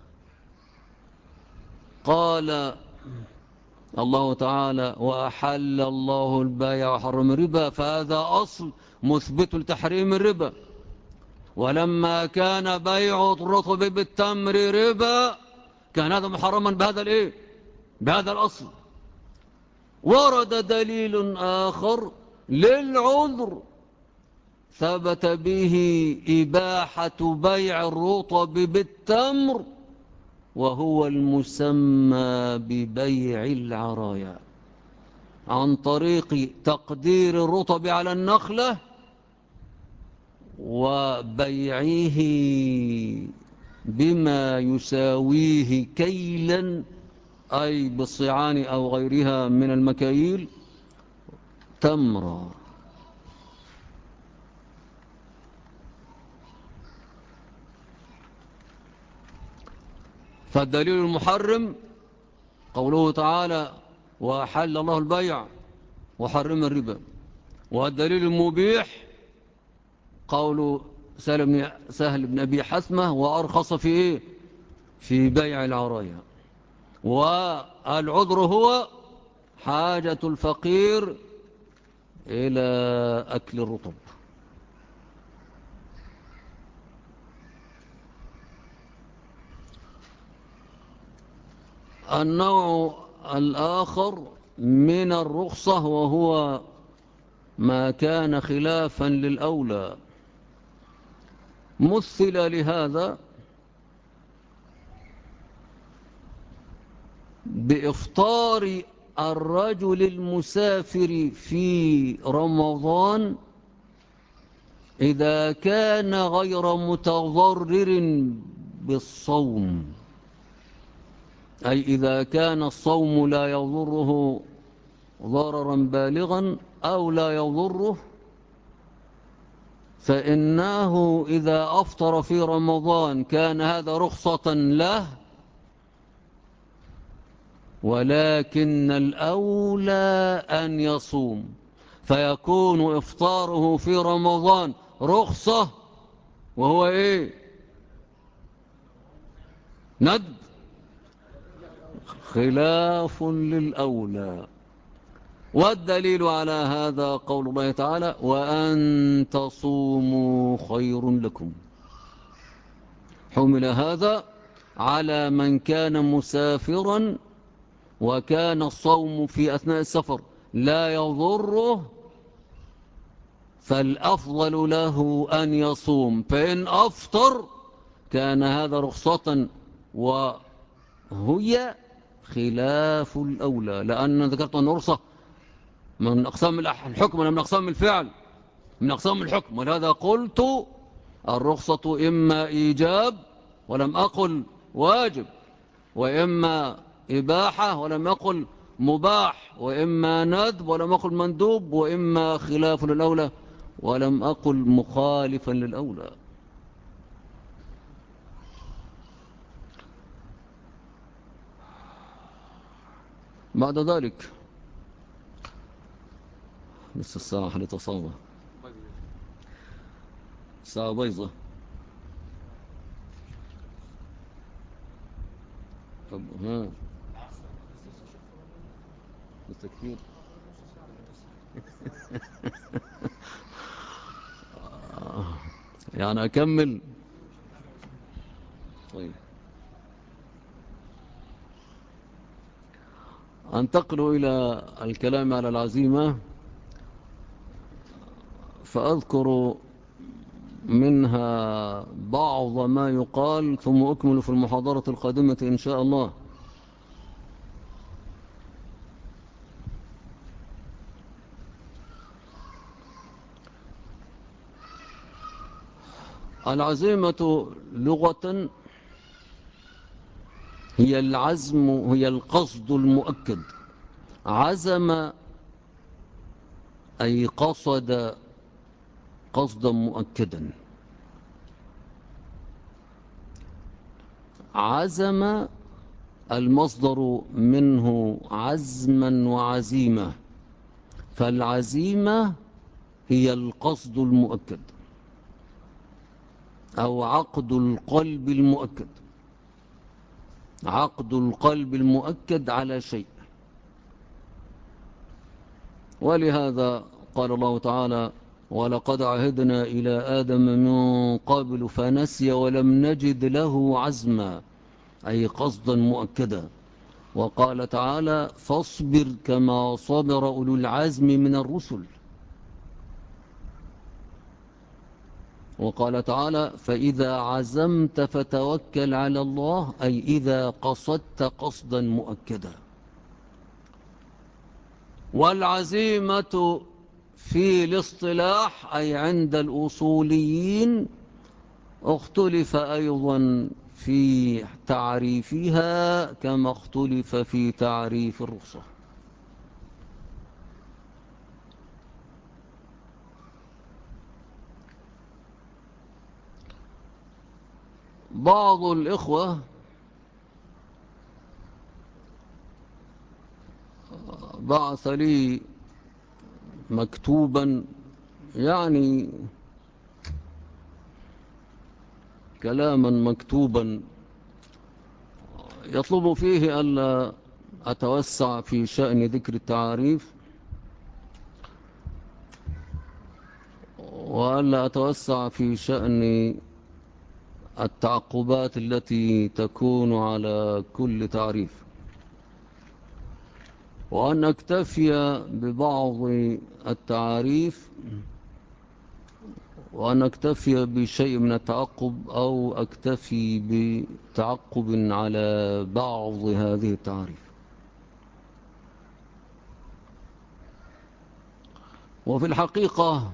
قال الله تعالى وأحل الله البيع وحرم الربا، فهذا أصل مثبت لتحريم الربا. ولما كان بيع الرطب بالتمر ربا كان هذا محرما بهذا الأصل. ورد دليل آخر للعذر ثبت به إباحة بيع الرطب بالتمر، وهو المسمى ببيع العرايا، عن طريق تقدير الرطب على النخلة وبيعه بما يساويه كيلا، أي بالصعان أو غيرها من المكاييل تمرا. فالدليل المحرم قوله تعالى وأحل الله البيع وحرم الربا، والدليل المبيح قول سهل بن أبي حثمة وأرخص في بيع العرايا. والعذر هو حاجة الفقير إلى أكل الرطب. النوع الآخر من الرخصة وهو ما كان خلافا للأولى، مثل لهذا بإفطار الرجل المسافر في رمضان إذا كان غير متضرر بالصوم، أي إذا كان الصوم لا يضره ضررا بالغا أو لا يضره، فإنه إذا أفطر في رمضان كان هذا رخصة له، ولكن الأولى أن يصوم، فيكون إفطاره في رمضان رخصة وهو ند خلاف للأولى. والدليل على هذا قول الله تعالى وأن تصوموا خير لكم. حمل هذا على من كان مسافرا وكان الصوم في أثناء السفر لا يضره، فالأفضل له أن يصوم، فإن أفطر كان هذا رخصة وهي خلاف الأولى، لأن ذكرت أن رخصة من أقسام الحكم ولا من أقسام الفعل؟ من أقسام الحكم، ولهذا قلت الرخصة إما إيجاب ولم أقل واجب، وإما إباحة ولم أقل مباح، وإما ندب ولم أقل مندوب، وإما خلاف للأولى ولم أقل مخالفا للأولى. بعد ذلك لسه الساعة حالة صعبة، الساعة بيضة. طب ها التكفير. يعني أكمل. طيب أنتقل إلى الكلام على العزيمة، فأذكر منها بعض ما يقال ثم أكمل في المحاضرة القادمة إن شاء الله. العزيمة لغة هي العزم، هي القصد المؤكد. عزم أي قصد قصدا مؤكدا. عزم المصدر منه عزما وعزيمة، فالعزيمة هي القصد المؤكد أو عقد القلب المؤكد، عقد القلب المؤكد على شيء. ولهذا قال الله تعالى: ولقد عهدنا إلى آدم من قبل فنسي ولم نجد له عزما، أي قصدا مؤكدا. وقال تعالى: فاصبر كما صبر أولو العزم من الرسل. وقال تعالى: فإذا عزمت فتوكل على الله، أي إذا قصدت قصدا مؤكدا. والعزيمة في الاصطلاح أي عند الأصوليين اختلف أيضا في تعريفها كما اختلف في تعريف الرخصة. بعض الإخوة بعث لي مكتوبا، يعني كلاما مكتوبا يطلب فيه ألا أتوسع في شأن ذكر التعاريف، وألا أتوسع في شأن التعقبات التي تكون على كل تعريف، وأن أكتفي ببعض التعاريف، وأن أكتفي بشيء من التعقب أو أكتفي بتعقب على بعض هذه التعاريف. وفي الحقيقة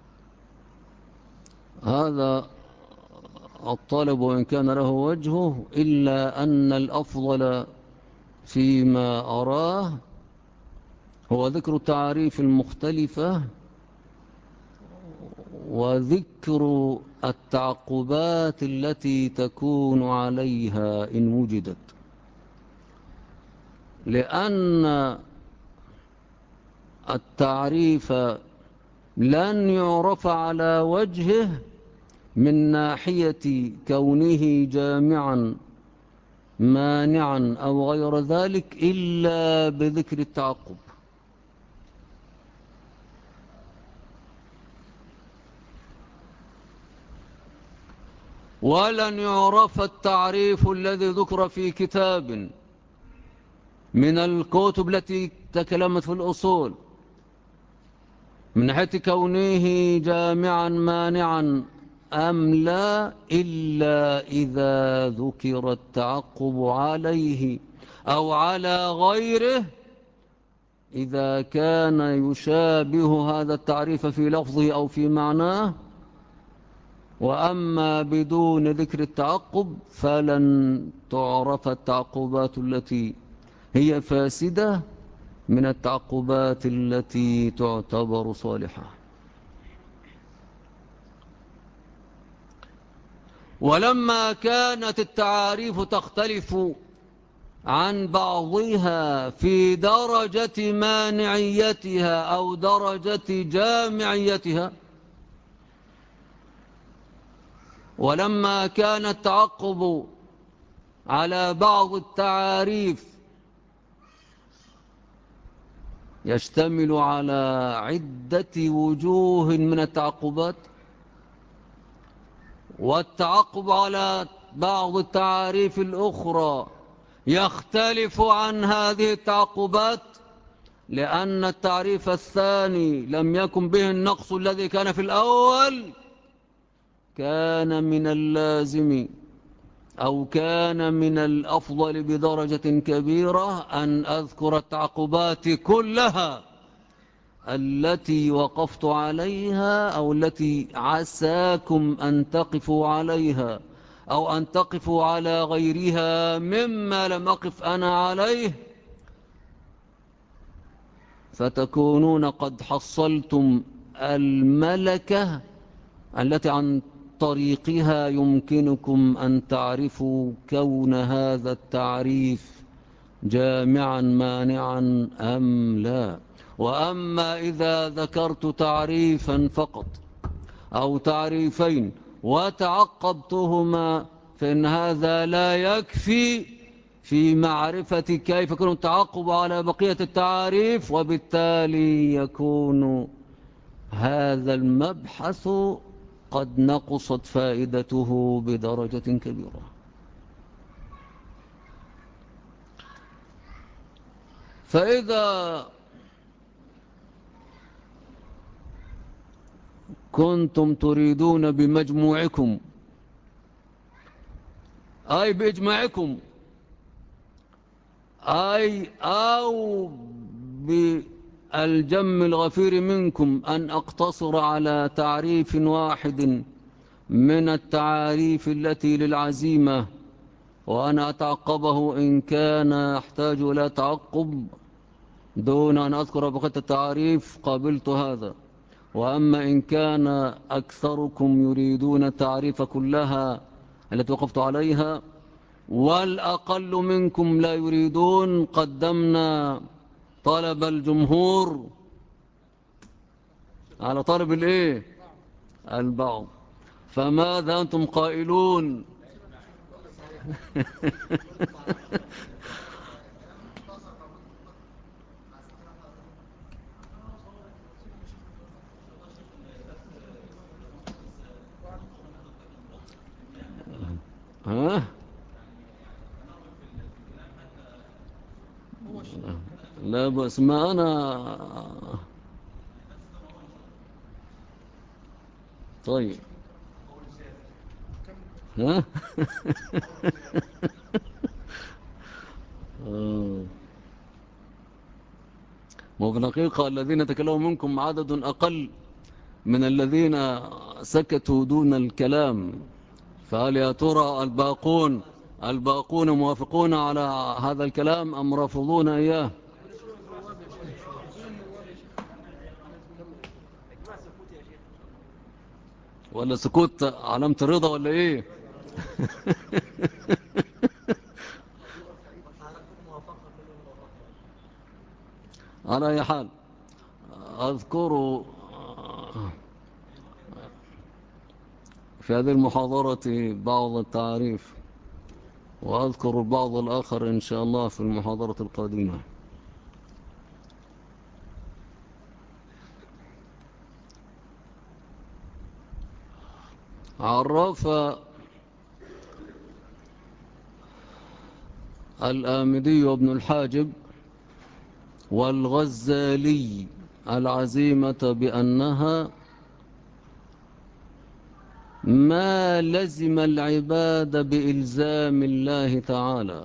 هذا الطالب وإن كان له وجهه، إلا أن الأفضل فيما أراه هو ذكر التعاريف المختلفة وذكر التعقبات التي تكون عليها إن وجدت، لأن التعريف لن يعرف على وجهه من ناحية كونه جامعا مانعا أو غير ذلك إلا بذكر التعقب. ولن يعرف التعريف الذي ذكر في كتاب من الكتب التي تكلمت في الأصول من ناحية كونه جامعا مانعا أم لا، إلا إذا ذكر التعقب عليه أو على غيره، إذا كان يشابه هذا التعريف في لفظه أو في معناه. وأما بدون ذكر التعقب فلن تعرف التعقبات التي هي فاسدة من التعقبات التي تعتبر صالحة. ولما كانت التعاريف تختلف عن بعضها في درجة مانعيتها أو درجة جامعيتها، ولما كان التعقب على بعض التعاريف يشتمل على عدة وجوه من التعقبات، والتعقب على بعض التعاريف الأخرى يختلف عن هذه التعقبات، لأن التعريف الثاني لم يكن به النقص الذي كان في الأول، كان من اللازم أو كان من الأفضل بدرجة كبيرة أن أذكر التعقبات كلها التي وقفت عليها أو التي عساكم أن تقفوا عليها أو أن تقفوا على غيرها مما لم أقف أنا عليه، فتكونون قد حصلتم الملكة التي عن طريقها يمكنكم أن تعرفوا كون هذا التعريف جامعا مانعا أم لا. وأما إذا ذكرت تعريفا فقط أو تعريفين وتعقبتهما فإن هذا لا يكفي في معرفة كيف يكون التعقب على بقية التعاريف، وبالتالي يكون هذا المبحث قد نقصت فائدته بدرجة كبيرة. فإذا كنتم تريدون بمجموعكم أي بإجماعكم أي أو بالجم الغفير منكم أن أقتصر على تعريف واحد من التعاريف التي للعزيمة وأنا أتعقبه إن كان يحتاج إلى تعقب دون أن أذكر بقية التعاريف، قابلت هذا. وأما إن كان أكثركم يريدون التعريف كلها التي وقفت عليها والأقل منكم لا يريدون، قدمنا طلب الجمهور على طلب الإيه؟ البعض. فماذا أنتم قائلون؟ ها؟ لا بس ما أنا. طيب ها؟ وفي الحقيقة الذين تكلموا منكم عدد أقل من الذين سكتوا دون الكلام، فهل يا ترى الباقون موافقون على هذا الكلام أم رافضون إياه؟ ولا سكوت علامة الرضا ولا إيه؟ على أي حال أذكر في هذه المحاضرة بعض التعريف، وأذكر البعض الآخر إن شاء الله في المحاضرة القادمة. عرف الآمدي وابن الحاجب والغزالي العزيمة بأنها ما لزم العباد بإلزام الله تعالى.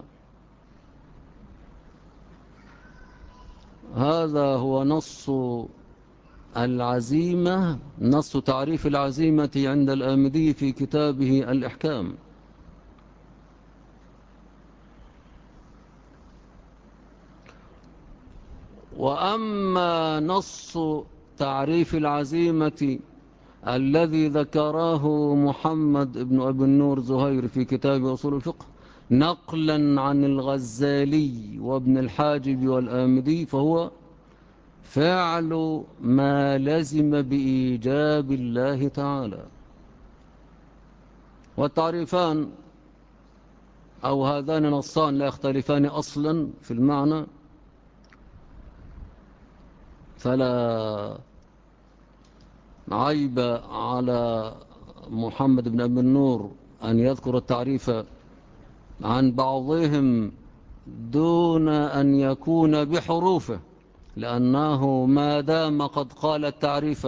هذا هو نص العزيمة، نص تعريف العزيمة عند الآمدي في كتابه الإحكام. وأما نص تعريف العزيمة الذي ذكره محمد بن أبي النور زهير في كتاب أصول الفقه نقلا عن الغزالي وابن الحاجب والآمدي، فهو فعل ما لزم بإيجاب الله تعالى. والتعريفان أو هذان نصان لا يختلفان أصلا في المعنى، فلا عيب على محمد بن أبي النور أن يذكر التعريف عن بعضهم دون أن يكون بحروفه، لأنه ما دام قد قال التعريف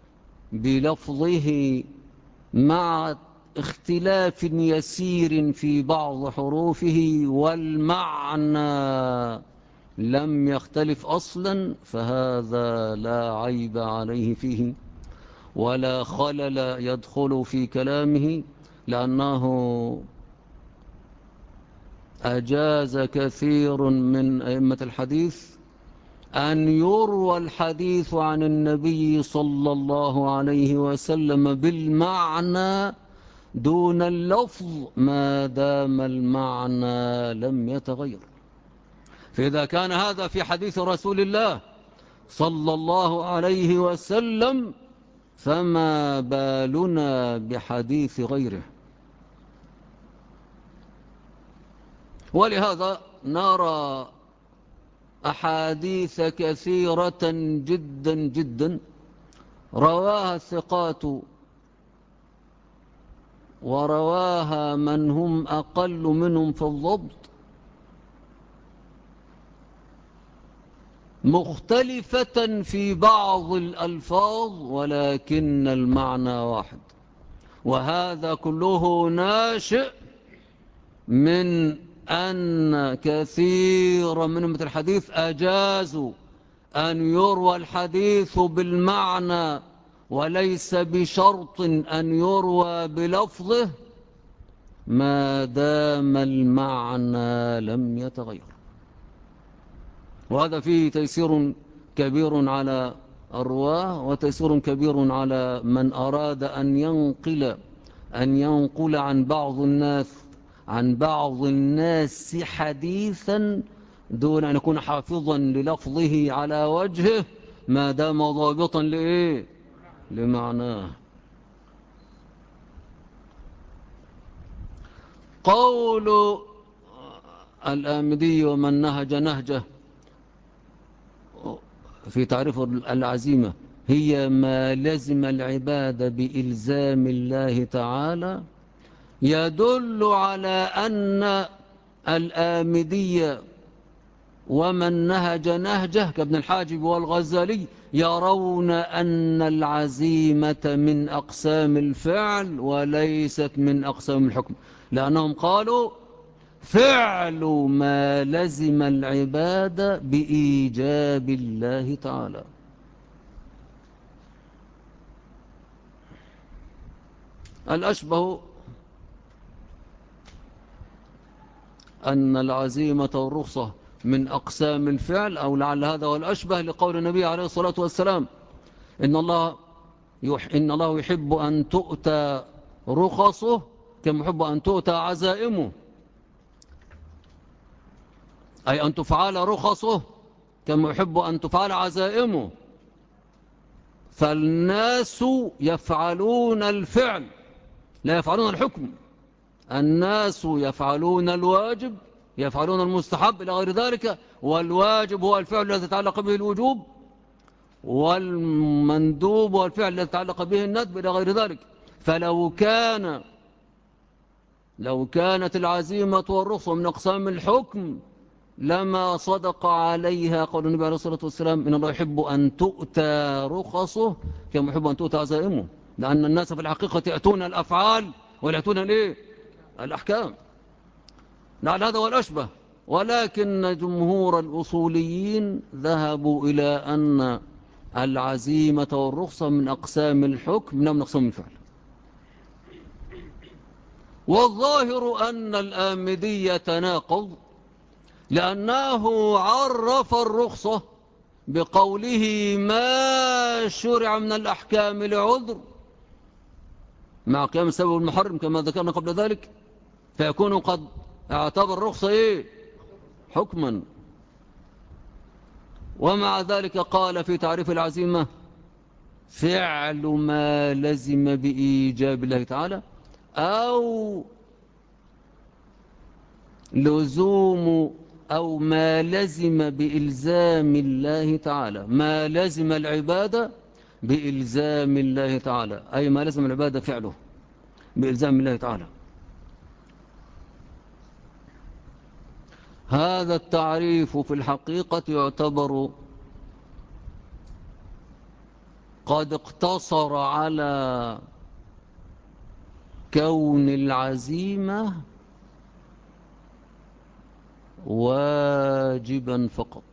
بلفظه مع اختلاف يسير في بعض حروفه والمعنى لم يختلف أصلا، فهذا لا عيب عليه فيه ولا خلل يدخل في كلامه، لأنه أجاز كثير من أئمة الحديث أن يروى الحديث عن النبي صلى الله عليه وسلم بالمعنى دون اللفظ ما دام المعنى لم يتغير. فإذا كان هذا في حديث رسول الله صلى الله عليه وسلم فما بالنا بحديث غيره. ولهذا نرى أحاديث كثيرة جدا جدا رواها الثقات ورواها من هم أقل منهم في الضبط مختلفة في بعض الألفاظ ولكن المعنى واحد، وهذا كله ناشئ من أن كثير من أئمة الحديث أجازوا أن يروى الحديث بالمعنى وليس بشرط أن يروى بلفظه ما دام المعنى لم يتغير. وهذا فيه تيسير كبير على الرواه وتيسير كبير على من أراد أن ينقل عن بعض الناس حديثا دون أن يكون حافظا للفظه على وجهه ما دام ضابطا لإيه؟ لمعناه. قول الآمدي ومن نهج نهجه في تعريف العزيمة هي ما لزم العبادة بإلزام الله تعالى، يدل على أن الآمدية ومن نهج نهجه كابن الحاجب والغزالي يرون أن العزيمة من أقسام الفعل وليست من أقسام الحكم، لأنهم قالوا فعل ما لزم العبادة بإيجاب الله تعالى. الأشبه أن العزيمة والرخصة من أقسام الفعل، أو لعل هذا هو الأشبه لقول النبي عليه الصلاة والسلام إن الله يحب أن تؤتى رخصه كما يحب أن تؤتى عزائمه، أي أن تفعل رخصه كما يحب أن تفعل عزائمه. فالناس يفعلون الفعل لا يفعلون الحكم، الناس يفعلون الواجب يفعلون المستحب إلى غير ذلك، والواجب هو الفعل الذي يتعلق به الوجوب، والمندوب هو الفعل الذي يتعلق به الندب إلى غير ذلك. لو كانت العزيمة والرخصة من أقسام الحكم لما صدق عليها قول النبي عليه الصلاة والسلام إن الله يحب أن تؤتى رخصه كما يحب أن تؤتى عزائمه، لأن الناس في الحقيقة يأتون الأفعال ولا يأتون الأحكام. لعل هذا هو الأشبه، ولكن جمهور الأصوليين ذهبوا إلى أن العزيمة والرخصة من أقسام الحكم لا من أقسام الفعل. والظاهر أن الآمدي يتناقض، لأنه عرف الرخصة بقوله ما شرع من الأحكام لعذر مع قيام السبب المحرم كما ذكرنا قبل ذلك، فيكون قد اعتبر الرخصة حكما. ومع ذلك قال في تعريف العزيمة فعل ما لزم بإيجاب الله تعالى، أو لزوم أو ما لزم بإلزام الله تعالى، ما لزم العبادة بإلزام الله تعالى، أي ما لزم العبادة فعله بإلزام الله تعالى. هذا التعريف في الحقيقة يعتبر قد اقتصر على كون العزيمة واجبا فقط،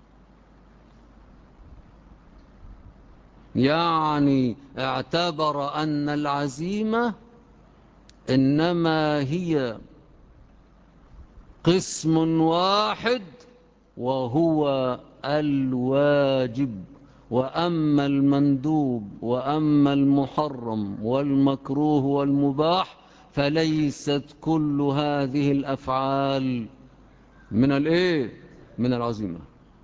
يعني اعتبر أن العزيمة إنما هي قسم واحد وهو الواجب، وأما المندوب وأما المحرم والمكروه والمباح فليست كل هذه الأفعال من الإيه؟ من العزيمة.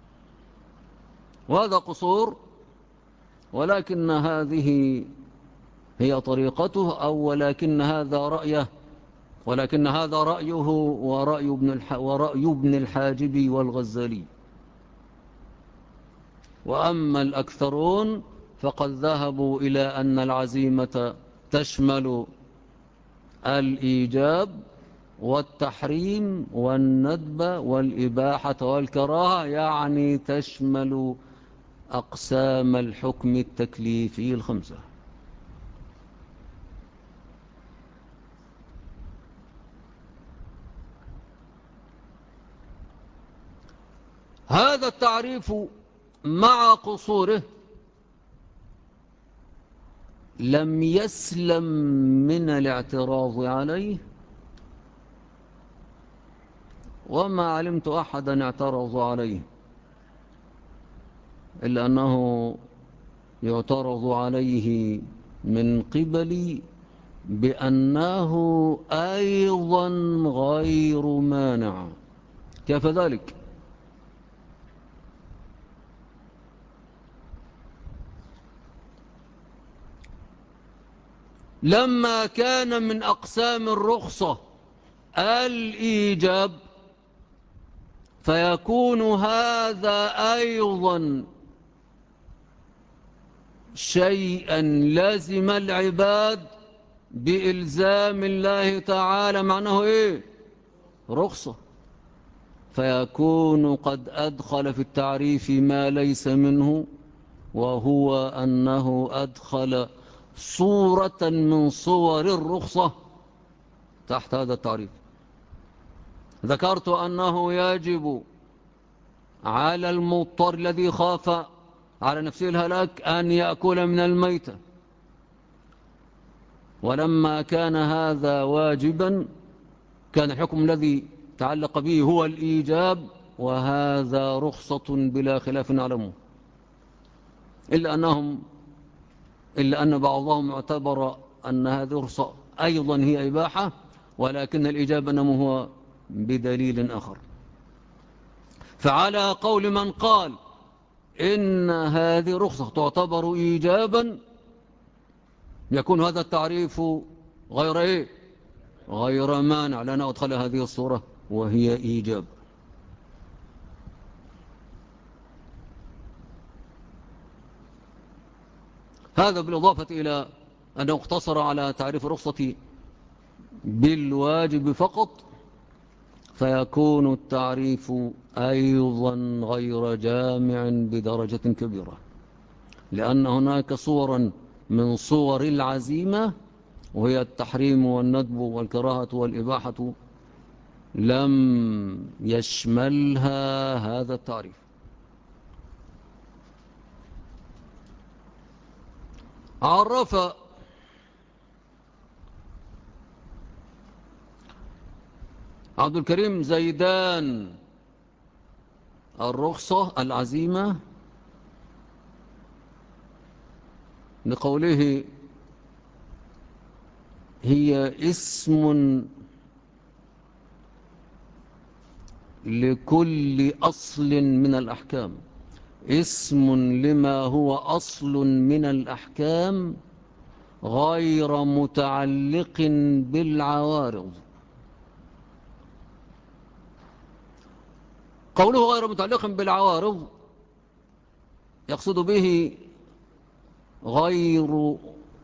وهذا قصور، ولكن هذه هي طريقته، أو ولكن هذا رأيه، ولكن هذا رأيه ورأي ابن الحاجب والغزالي. وأما الأكثرون فقد ذهبوا إلى أن العزيمة تشمل الإيجاب والتحريم والندب والإباحة والكراهة، يعني تشمل أقسام الحكم التكليفي الخمسة. هذا التعريف مع قصوره لم يسلم من الاعتراض عليه، وما علمت أحدا اعترض عليه، إلا أنه يعترض عليه من قبل بأنه أيضا غير مانع. كيف ذلك؟ لما كان من أقسام الرخصة الإيجاب، فيكون هذا أيضا شيئا لازم العباد بإلزام الله تعالى، معناه إيه؟ رخصة. فيكون قد أدخل في التعريف ما ليس منه، وهو أنه أدخل صورة من صور الرخصة تحت هذا التعريف. ذكرت أنه يجب على المضطر الذي خاف على نفسه الهلاك أن يأكل من الميتة، ولما كان هذا واجبا كان الحكم الذي تعلق به هو الإيجاب، وهذا رخصة بلا خلاف نعلمه، إلا أن بعضهم اعتبر أن هذه رخصة أيضا هي إباحة، ولكن الإجابة إنما هو بدليل آخر. فعلى قول من قال إن هذه رخصة تعتبر إيجابا، يكون هذا التعريف غير إيه؟ غير مانع، لأن أدخل هذه الصورة وهي إيجاب. هذا بالإضافة إلى أنه اقتصر على تعريف الرخصة بالواجب فقط، فيكون التعريف أيضا غير جامع بدرجة كبيرة، لأن هناك صورا من صور العزيمة وهي التحريم والندب والكراهة والإباحة لم يشملها هذا التعريف. عرف عبد الكريم زيدان الرخصة العزيمة لقوله هي اسم لكل أصل من الأحكام، اسم لما هو أصل من الأحكام غير متعلق بالعوارض. قوله غير متعلق بالعوارض يقصد به غير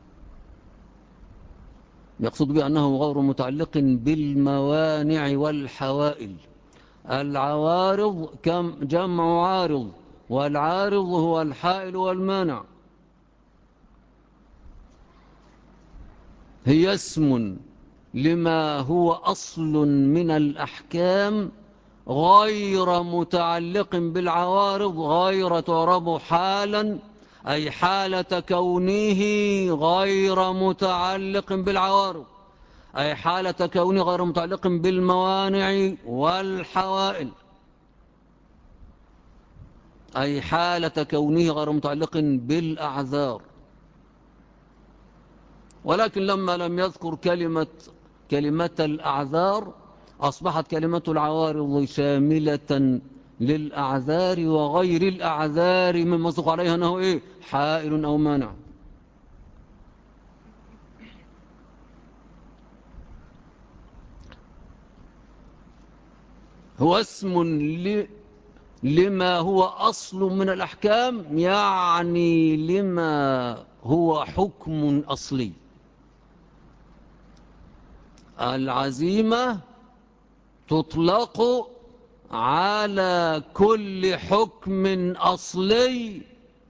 يقصد به أنه غير متعلق بالموانع والحوائل. العوارض جمع عارض، والعارض هو الحائل والمانع. هي اسم لما هو أصل من الأحكام غير متعلق بالعوارض، غير تعرب حالا، أي حالة كونه غير متعلق بالعوارض، أي حالة كونه غير متعلق بالموانع والحوائل، أي حالة كونه غير متعلق بالأعذار. ولكن لما لم يذكر كلمة الأعذار أصبحت كلمة العوارض شاملة للأعذار وغير الأعذار مما يصدق عليها أنه إيه؟ حائل أو مانع. هو اسم لما هو أصل من الأحكام، يعني لما هو حكم أصلي. العزيمة تطلق على كل حكم أصلي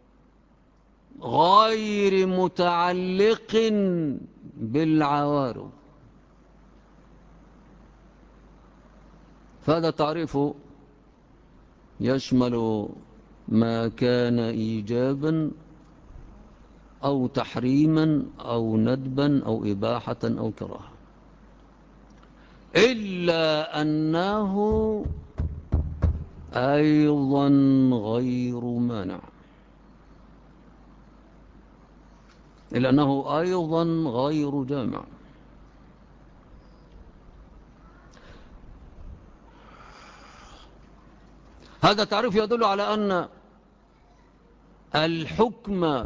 غير متعلق بالعوارض. فهذا تعريف يشمل ما كان إيجابا أو تحريما أو ندبا أو إباحة أو كراهة، إلا أنه أيضا غير مانع، إلا أنه أيضا غير جامع. هذا تعريف يدل على أن الحكم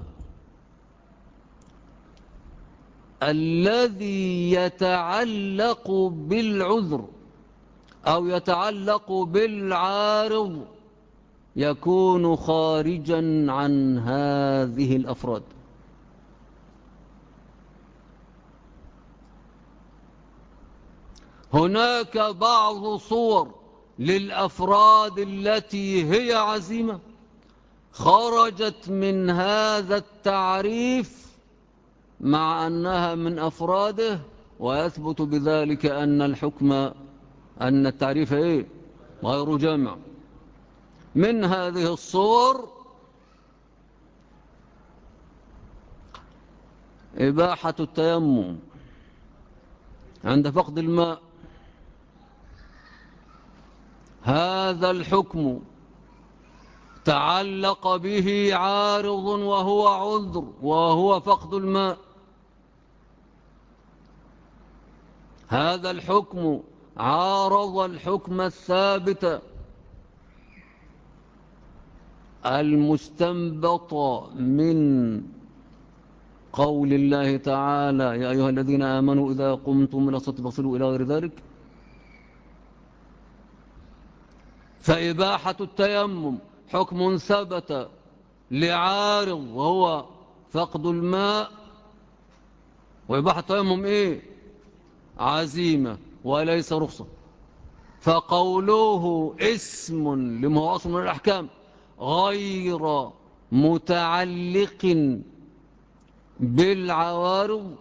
الذي يتعلق بالعذر أو يتعلق بالعارض يكون خارجا عن هذه الأفراد. هناك بعض صور للأفراد التي هي عزيمة خرجت من هذا التعريف مع أنها من أفراده، ويثبت بذلك أن التعريف إيه؟ غير جامع. من هذه الصور إباحة التيمم عند فقد الماء. هذا الحكم تعلق به عارض وهو عذر وهو فقد الماء. هذا الحكم عارض الحكم الثابت المستنبط من قول الله تعالى: يا أيها الذين آمنوا إذا قمتم إلى الصلاة فاغسلوا إلى غير ذلك. فإباحة التيمم حكم ثبت لعارض وهو فقد الماء، وإباحة التيمم إيه؟ عزيمة وليس رخصة. فقوله اسم لما هو أصل من الأحكام غير متعلق بالعوارض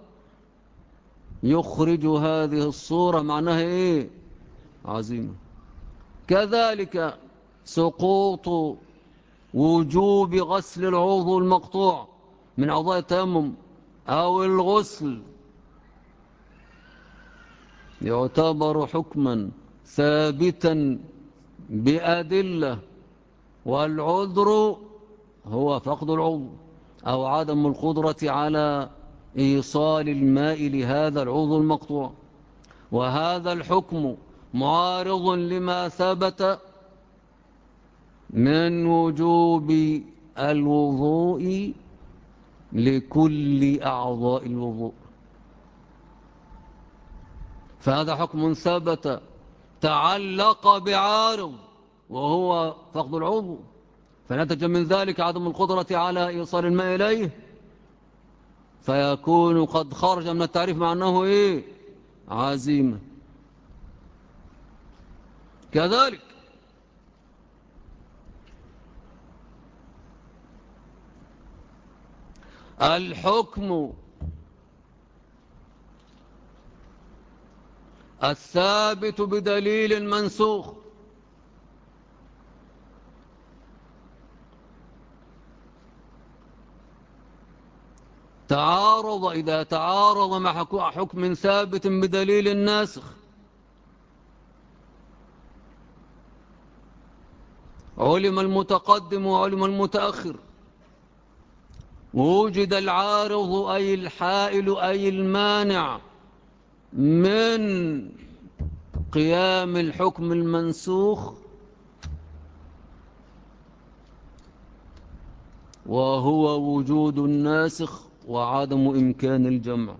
يخرج هذه الصورة معناها إيه؟ عزيمة. كذلك سقوط وجوب غسل العضو المقطوع من أعضاء التيمم أو الغسل يعتبر حكما ثابتا بأدلة، والعذر هو فقد العضو أو عدم القدرة على إيصال الماء لهذا العضو المقطوع. وهذا الحكم معارض لما ثبت من وجوب الوضوء لكل أعضاء الوضوء. فهذا حكم ثبت تعلق بعارض وهو فقد العضو، فنتج من ذلك عدم القدرة على إيصال الماء إليه، فيكون قد خرج من التعريف مع أنه إيه؟ عزيمة. كذلك الحكم الثابت بدليل منسوخ، إذا تعارض مع حكم ثابت بدليل ناسخ، علم المتقدم وعلم المتأخر، ووجد العارض أي الحائل أي المانع من قيام الحكم المنسوخ، وهو وجود الناسخ وعدم إمكان الجمع.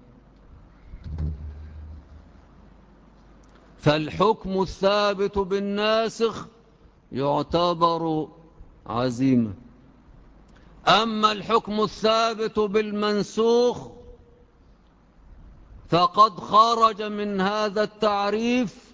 فالحكم الثابت بالناسخ يعتبر عزيمة، أما الحكم الثابت بالمنسوخ فقد خرج من هذا التعريف،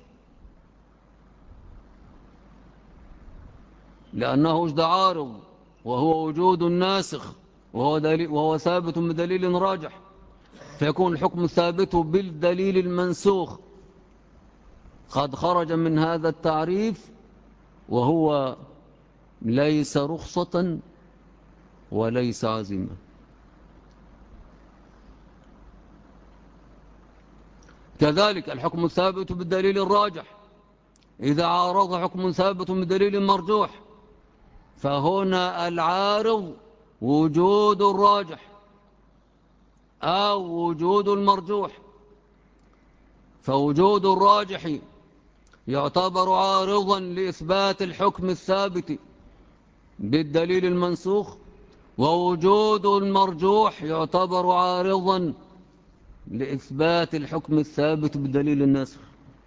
لأنه وجد عارض وهو وجود الناسخ وهو ثابت بدليل راجح، فيكون الحكم الثابت بالدليل المنسوخ قد خرج من هذا التعريف، وهو ليس رخصة وليس عزيمة. كذلك الحكم الثابت بالدليل الراجح إذا عارض حكم ثابت بدليل مرجوح، فهنا العارض وجود الراجح أو وجود المرجوح، فوجود الراجح يعتبر عارضا لإثبات الحكم الثابت بالدليل المنسوخ، ووجود المرجوح يعتبر عارضا لإثبات الحكم الثابت بالدليل الناسخ.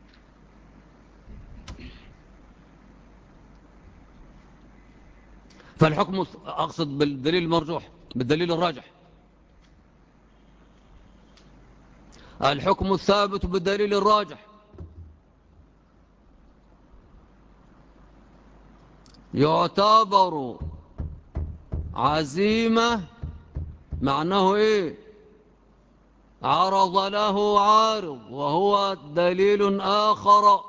فالحكم أقصد بالدليل المرجوح بالدليل الراجح، الحكم الثابت بالدليل الراجح يعتبر عزيمة، معناه إيه؟ عرض له عارض وهو دليل آخر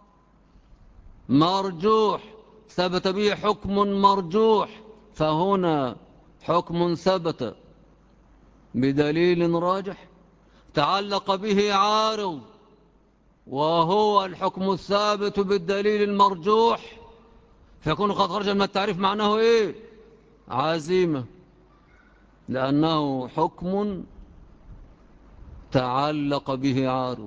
مرجوح ثبت به حكم مرجوح، فهنا حكم ثبت بدليل راجح تعلق به عارض وهو الحكم الثابت بالدليل المرجوح، فيكون قد خرج من التعريف معناه إيه؟ عزيمة، لأنه حكم تعلق به عارض.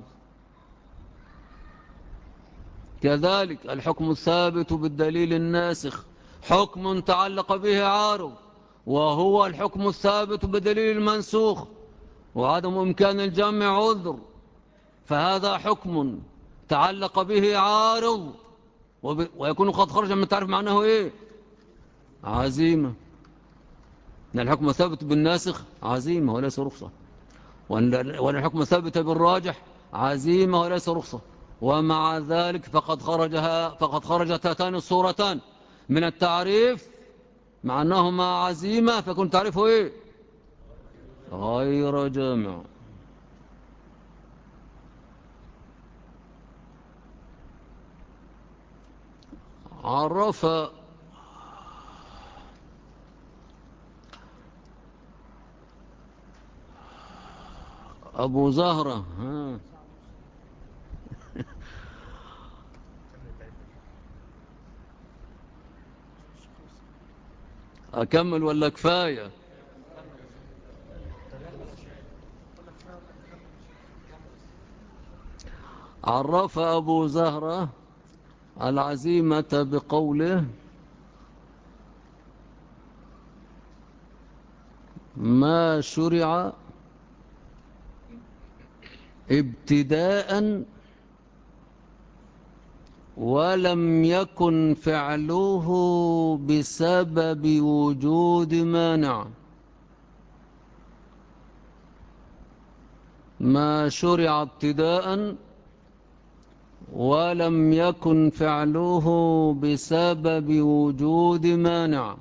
كذلك الحكم الثابت بالدليل الناسخ حكم تعلق به عارض وهو الحكم الثابت بدليل المنسوخ وعدم إمكان الجمع عذر، فهذا حكم تعلق به عارض ويكون قد خرج من التعريف معناه إيه؟ عزيمة، أن الحكم الثابت بالناسخ عزيمة وليس رخصة، وأن الحكم الثابت بالراجح عزيمة وليس رخصة، ومع ذلك فقد خرجت هاتان الصورتان من التعريف مع أنهما عزيمة، فيكون تعريفه إيه؟ غير جامع. عرف أبو زهرة أكمل ولا كفاية؟ عرف أبو زهرة العزيمة بقوله ما شرع ابتداء ولم يكن فعله بسبب وجود مانع. ما شرع ابتداء ولم يكن فعله بسبب وجود مانع.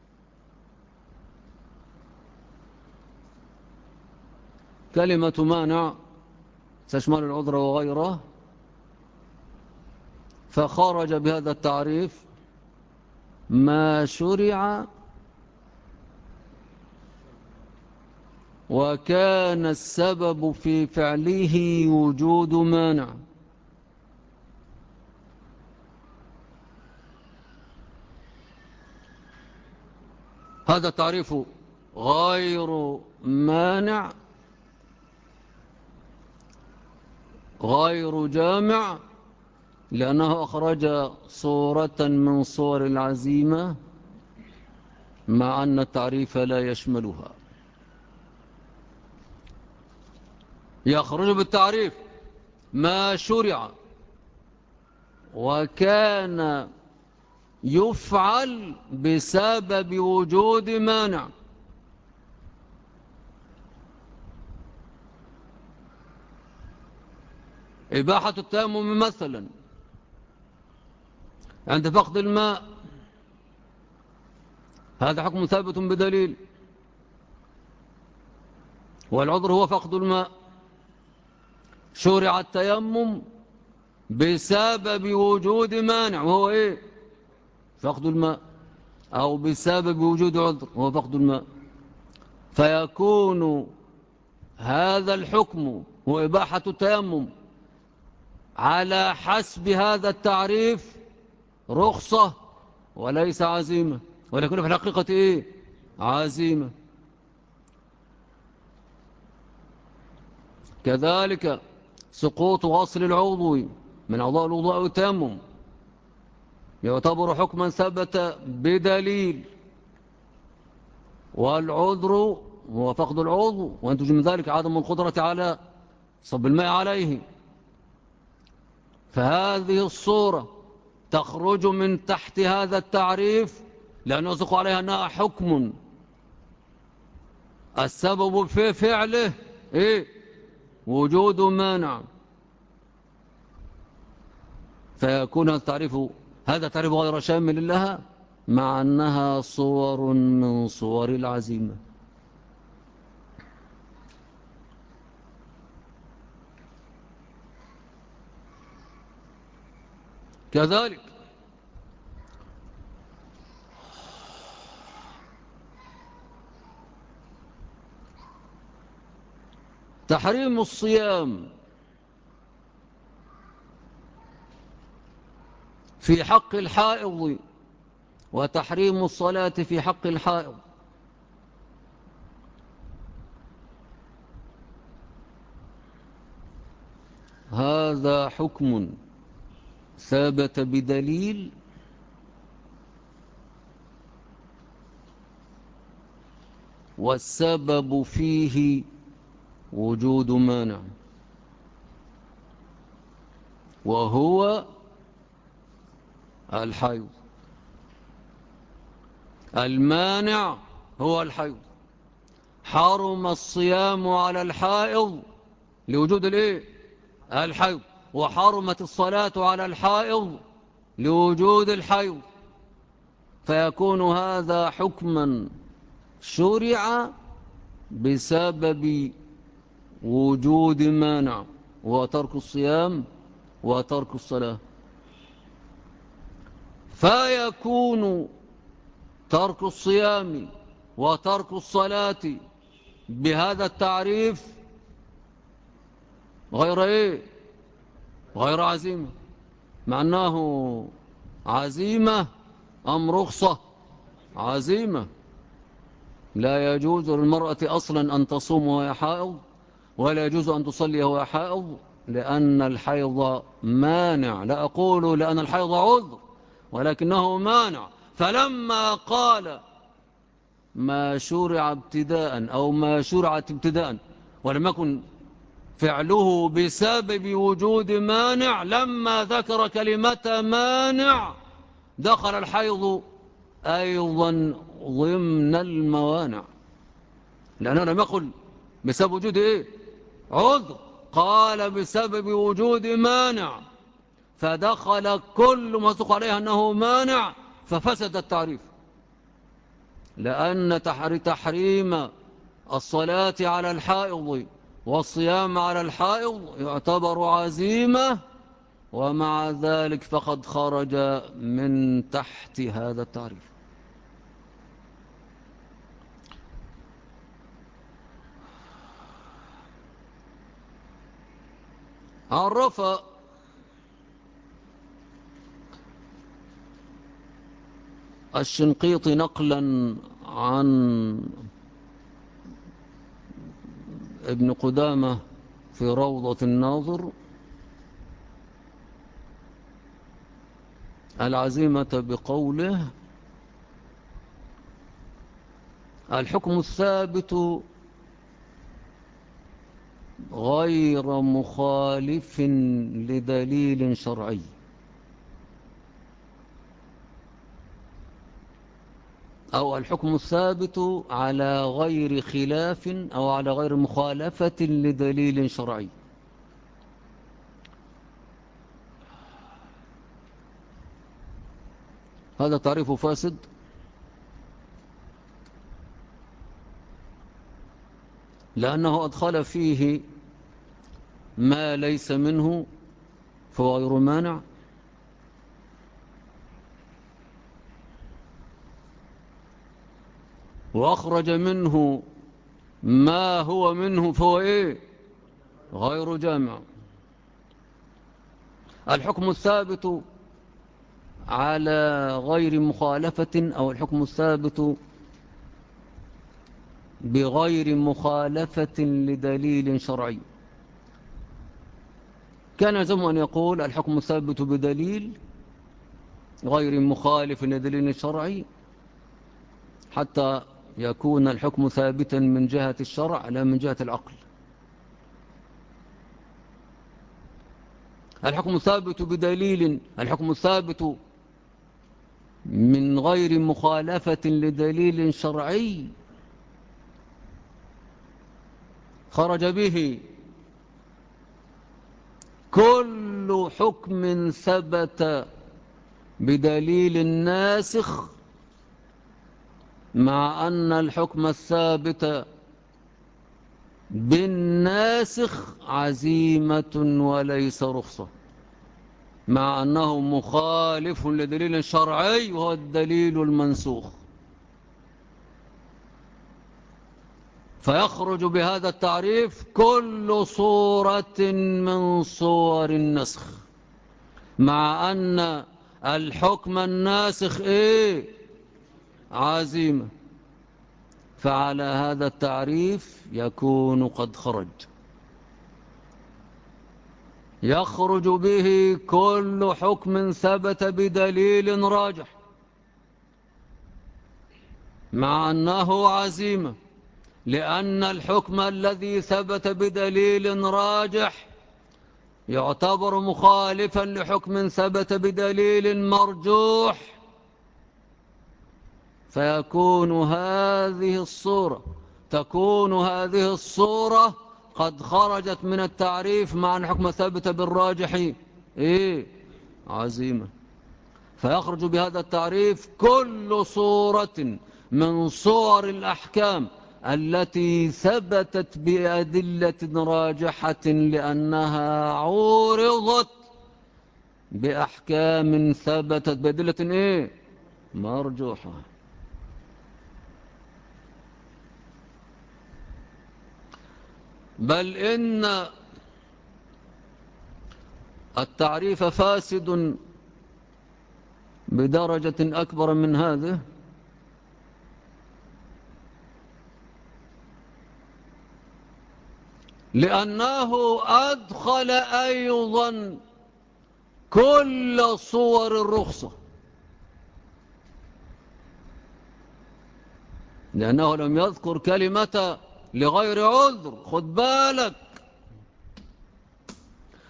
كلمة مانع تشمل العذر وغيره، فخرج بهذا التعريف ما شرع وكان السبب في فعله وجود مانع. هذا تعريف غير مانع غير جامع، لأنه أخرج صورة من صور العزيمة مع أن التعريف لا يشملها. يخرج بالتعريف ما شرع وكان يفعل بسبب وجود مانع. إباحة التيمم مثلا عند فقد الماء، هذا حكم ثابت بدليل، والعذر هو فقد الماء. شرع التيمم بسبب وجود مانع وهو إيه؟ فقد الماء، أو بسبب وجود عذر وهو فقد الماء، فيكون هذا الحكم هو إباحة التيمم على حسب هذا التعريف رخصة وليس عزيمة، ولكن في الحقيقة إيه؟ عزيمة. كذلك سقوط أصل العضو من أعضاء الوضوء أو التيمم يعتبر حكما ثبت بدليل، والعذر هو فقد العضو، وينتج من ذلك عدم القدرة على صب الماء عليه. فهذه الصورة تخرج من تحت هذا التعريف، لأنه يصدق عليها أنها حكم السبب في فعله إيه؟ وجود مانع. فيكون هذا تعريف غير شامل لها، مع أنها صور من صور العزيمة. كذلك تحريم الصيام في حق الحائض وتحريم الصلاة في حق الحائض. هذا حكم ثابت بدليل، والسبب فيه وجود مانع، وهو الحيض. المانع هو الحيض. حرم الصيام على الحائض لوجود الايه؟ الحيض. وحرمت الصلاة على الحائض لوجود الحيض. فيكون هذا حكما شرع بسبب وجود مانع، وترك الصيام وترك الصلاة. فيكون ترك الصيام وترك الصلاة بهذا التعريف غير ايه؟ غير عزيمة. مع أنه عزيمة أم رخصة؟ عزيمة. لا يجوز للمرأة أصلا أن تصوم وهي حائض، ولا يجوز أن تصلي وهي حائض، لأن الحيض مانع. لا أقول لأن الحيض عذر، ولكنه مانع. فلما قال ما شرع ابتداء أو ما شرعت ابتداء ولم يكن فعله بسبب وجود مانع، لما ذكر كلمة مانع دخل الحيض أيضا ضمن الموانع، لأنه لم يقل بسبب وجود إيه؟ عذر، قال بسبب وجود مانع، فدخل كل ما يطلق عليه أنه مانع، ففسد التعريف. لأن تحريم الصلاة على الحائض والصيام على الحائض يعتبر عزيمة، ومع ذلك فقد خرج من تحت هذا التعريف. عرف الشنقيطي نقلا عن ابن قدامة في روضة الناظر العزيمة بقوله: الحكم الثابت غير مخالف لدليل شرعي. أو الحكم الثابت على غير خلاف أو على غير مخالفة لدليل شرعي. هذا تعريف فاسد، لأنه أدخل فيه ما ليس منه فهو غير مانع، وأخرج منه ما هو منه فهو إيه؟ غير جامع. الحكم الثابت على غير مخالفة أو الحكم الثابت بغير مخالفة لدليل شرعي. كان يلزم أن يقول الحكم الثابت بدليل غير مخالف لدليل شرعي، حتى يكون الحكم ثابتا من جهة الشرع لا من جهة العقل. الحكم الثابت بدليل، الحكم الثابت من غير مخالفة لدليل شرعي خرج به كل حكم ثبت بدليل ناسخ، مع أن الحكم الثابت بالناسخ عزيمة وليس رخصة، مع أنه مخالف لدليل شرعي وهو الدليل المنسوخ. فيخرج بهذا التعريف كل صورة من صور النسخ، مع أن الحكم الناسخ إيه؟ عزيمة. فعلى هذا التعريف يكون قد خرج. يخرج به كل حكم ثبت بدليل راجح، مع أنه عزيمة، لأن الحكم الذي ثبت بدليل راجح يعتبر مخالفا لحكم ثبت بدليل مرجوح، تكون هذه الصورة قد خرجت من التعريف، مع أن حكم ثابت بالراجح إيه؟ عزيمة. فيخرج بهذا التعريف كل صورة من صور الأحكام التي ثبتت بأدلة راجحة، لأنها عورضت بأحكام ثبتت بأدلة إيه؟ مرجوحة. بل إن التعريف فاسد بدرجة أكبر من هذه، لأنه أدخل أيضا كل صور الرخصة، لأنه لم يذكر كلمة لغير عذر. خد بالك،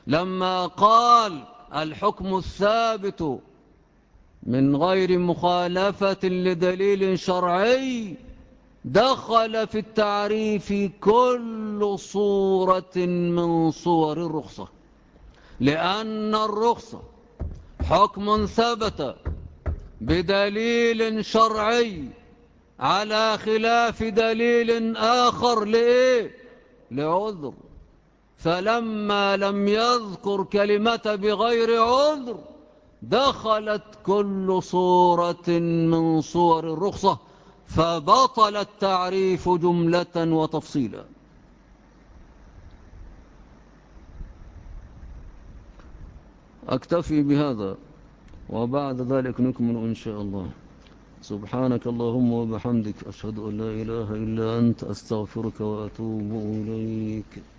لما قال الحكم الثابت من غير مخالفة لدليل شرعي دخل في التعريف كل صورة من صور الرخصة، لأن الرخصة حكم ثبت بدليل شرعي على خلاف دليل آخر لإيه؟ لعذر. فلما لم يذكر كلمة بغير عذر دخلت كل صورة من صور الرخصة، فبطل التعريف جملة وتفصيلا. أكتفي بهذا وبعد ذلك نكمل إن شاء الله. سبحانك اللهم وبحمدك، أشهد أن لا إله إلا أنت، أستغفرك وأتوب إليك.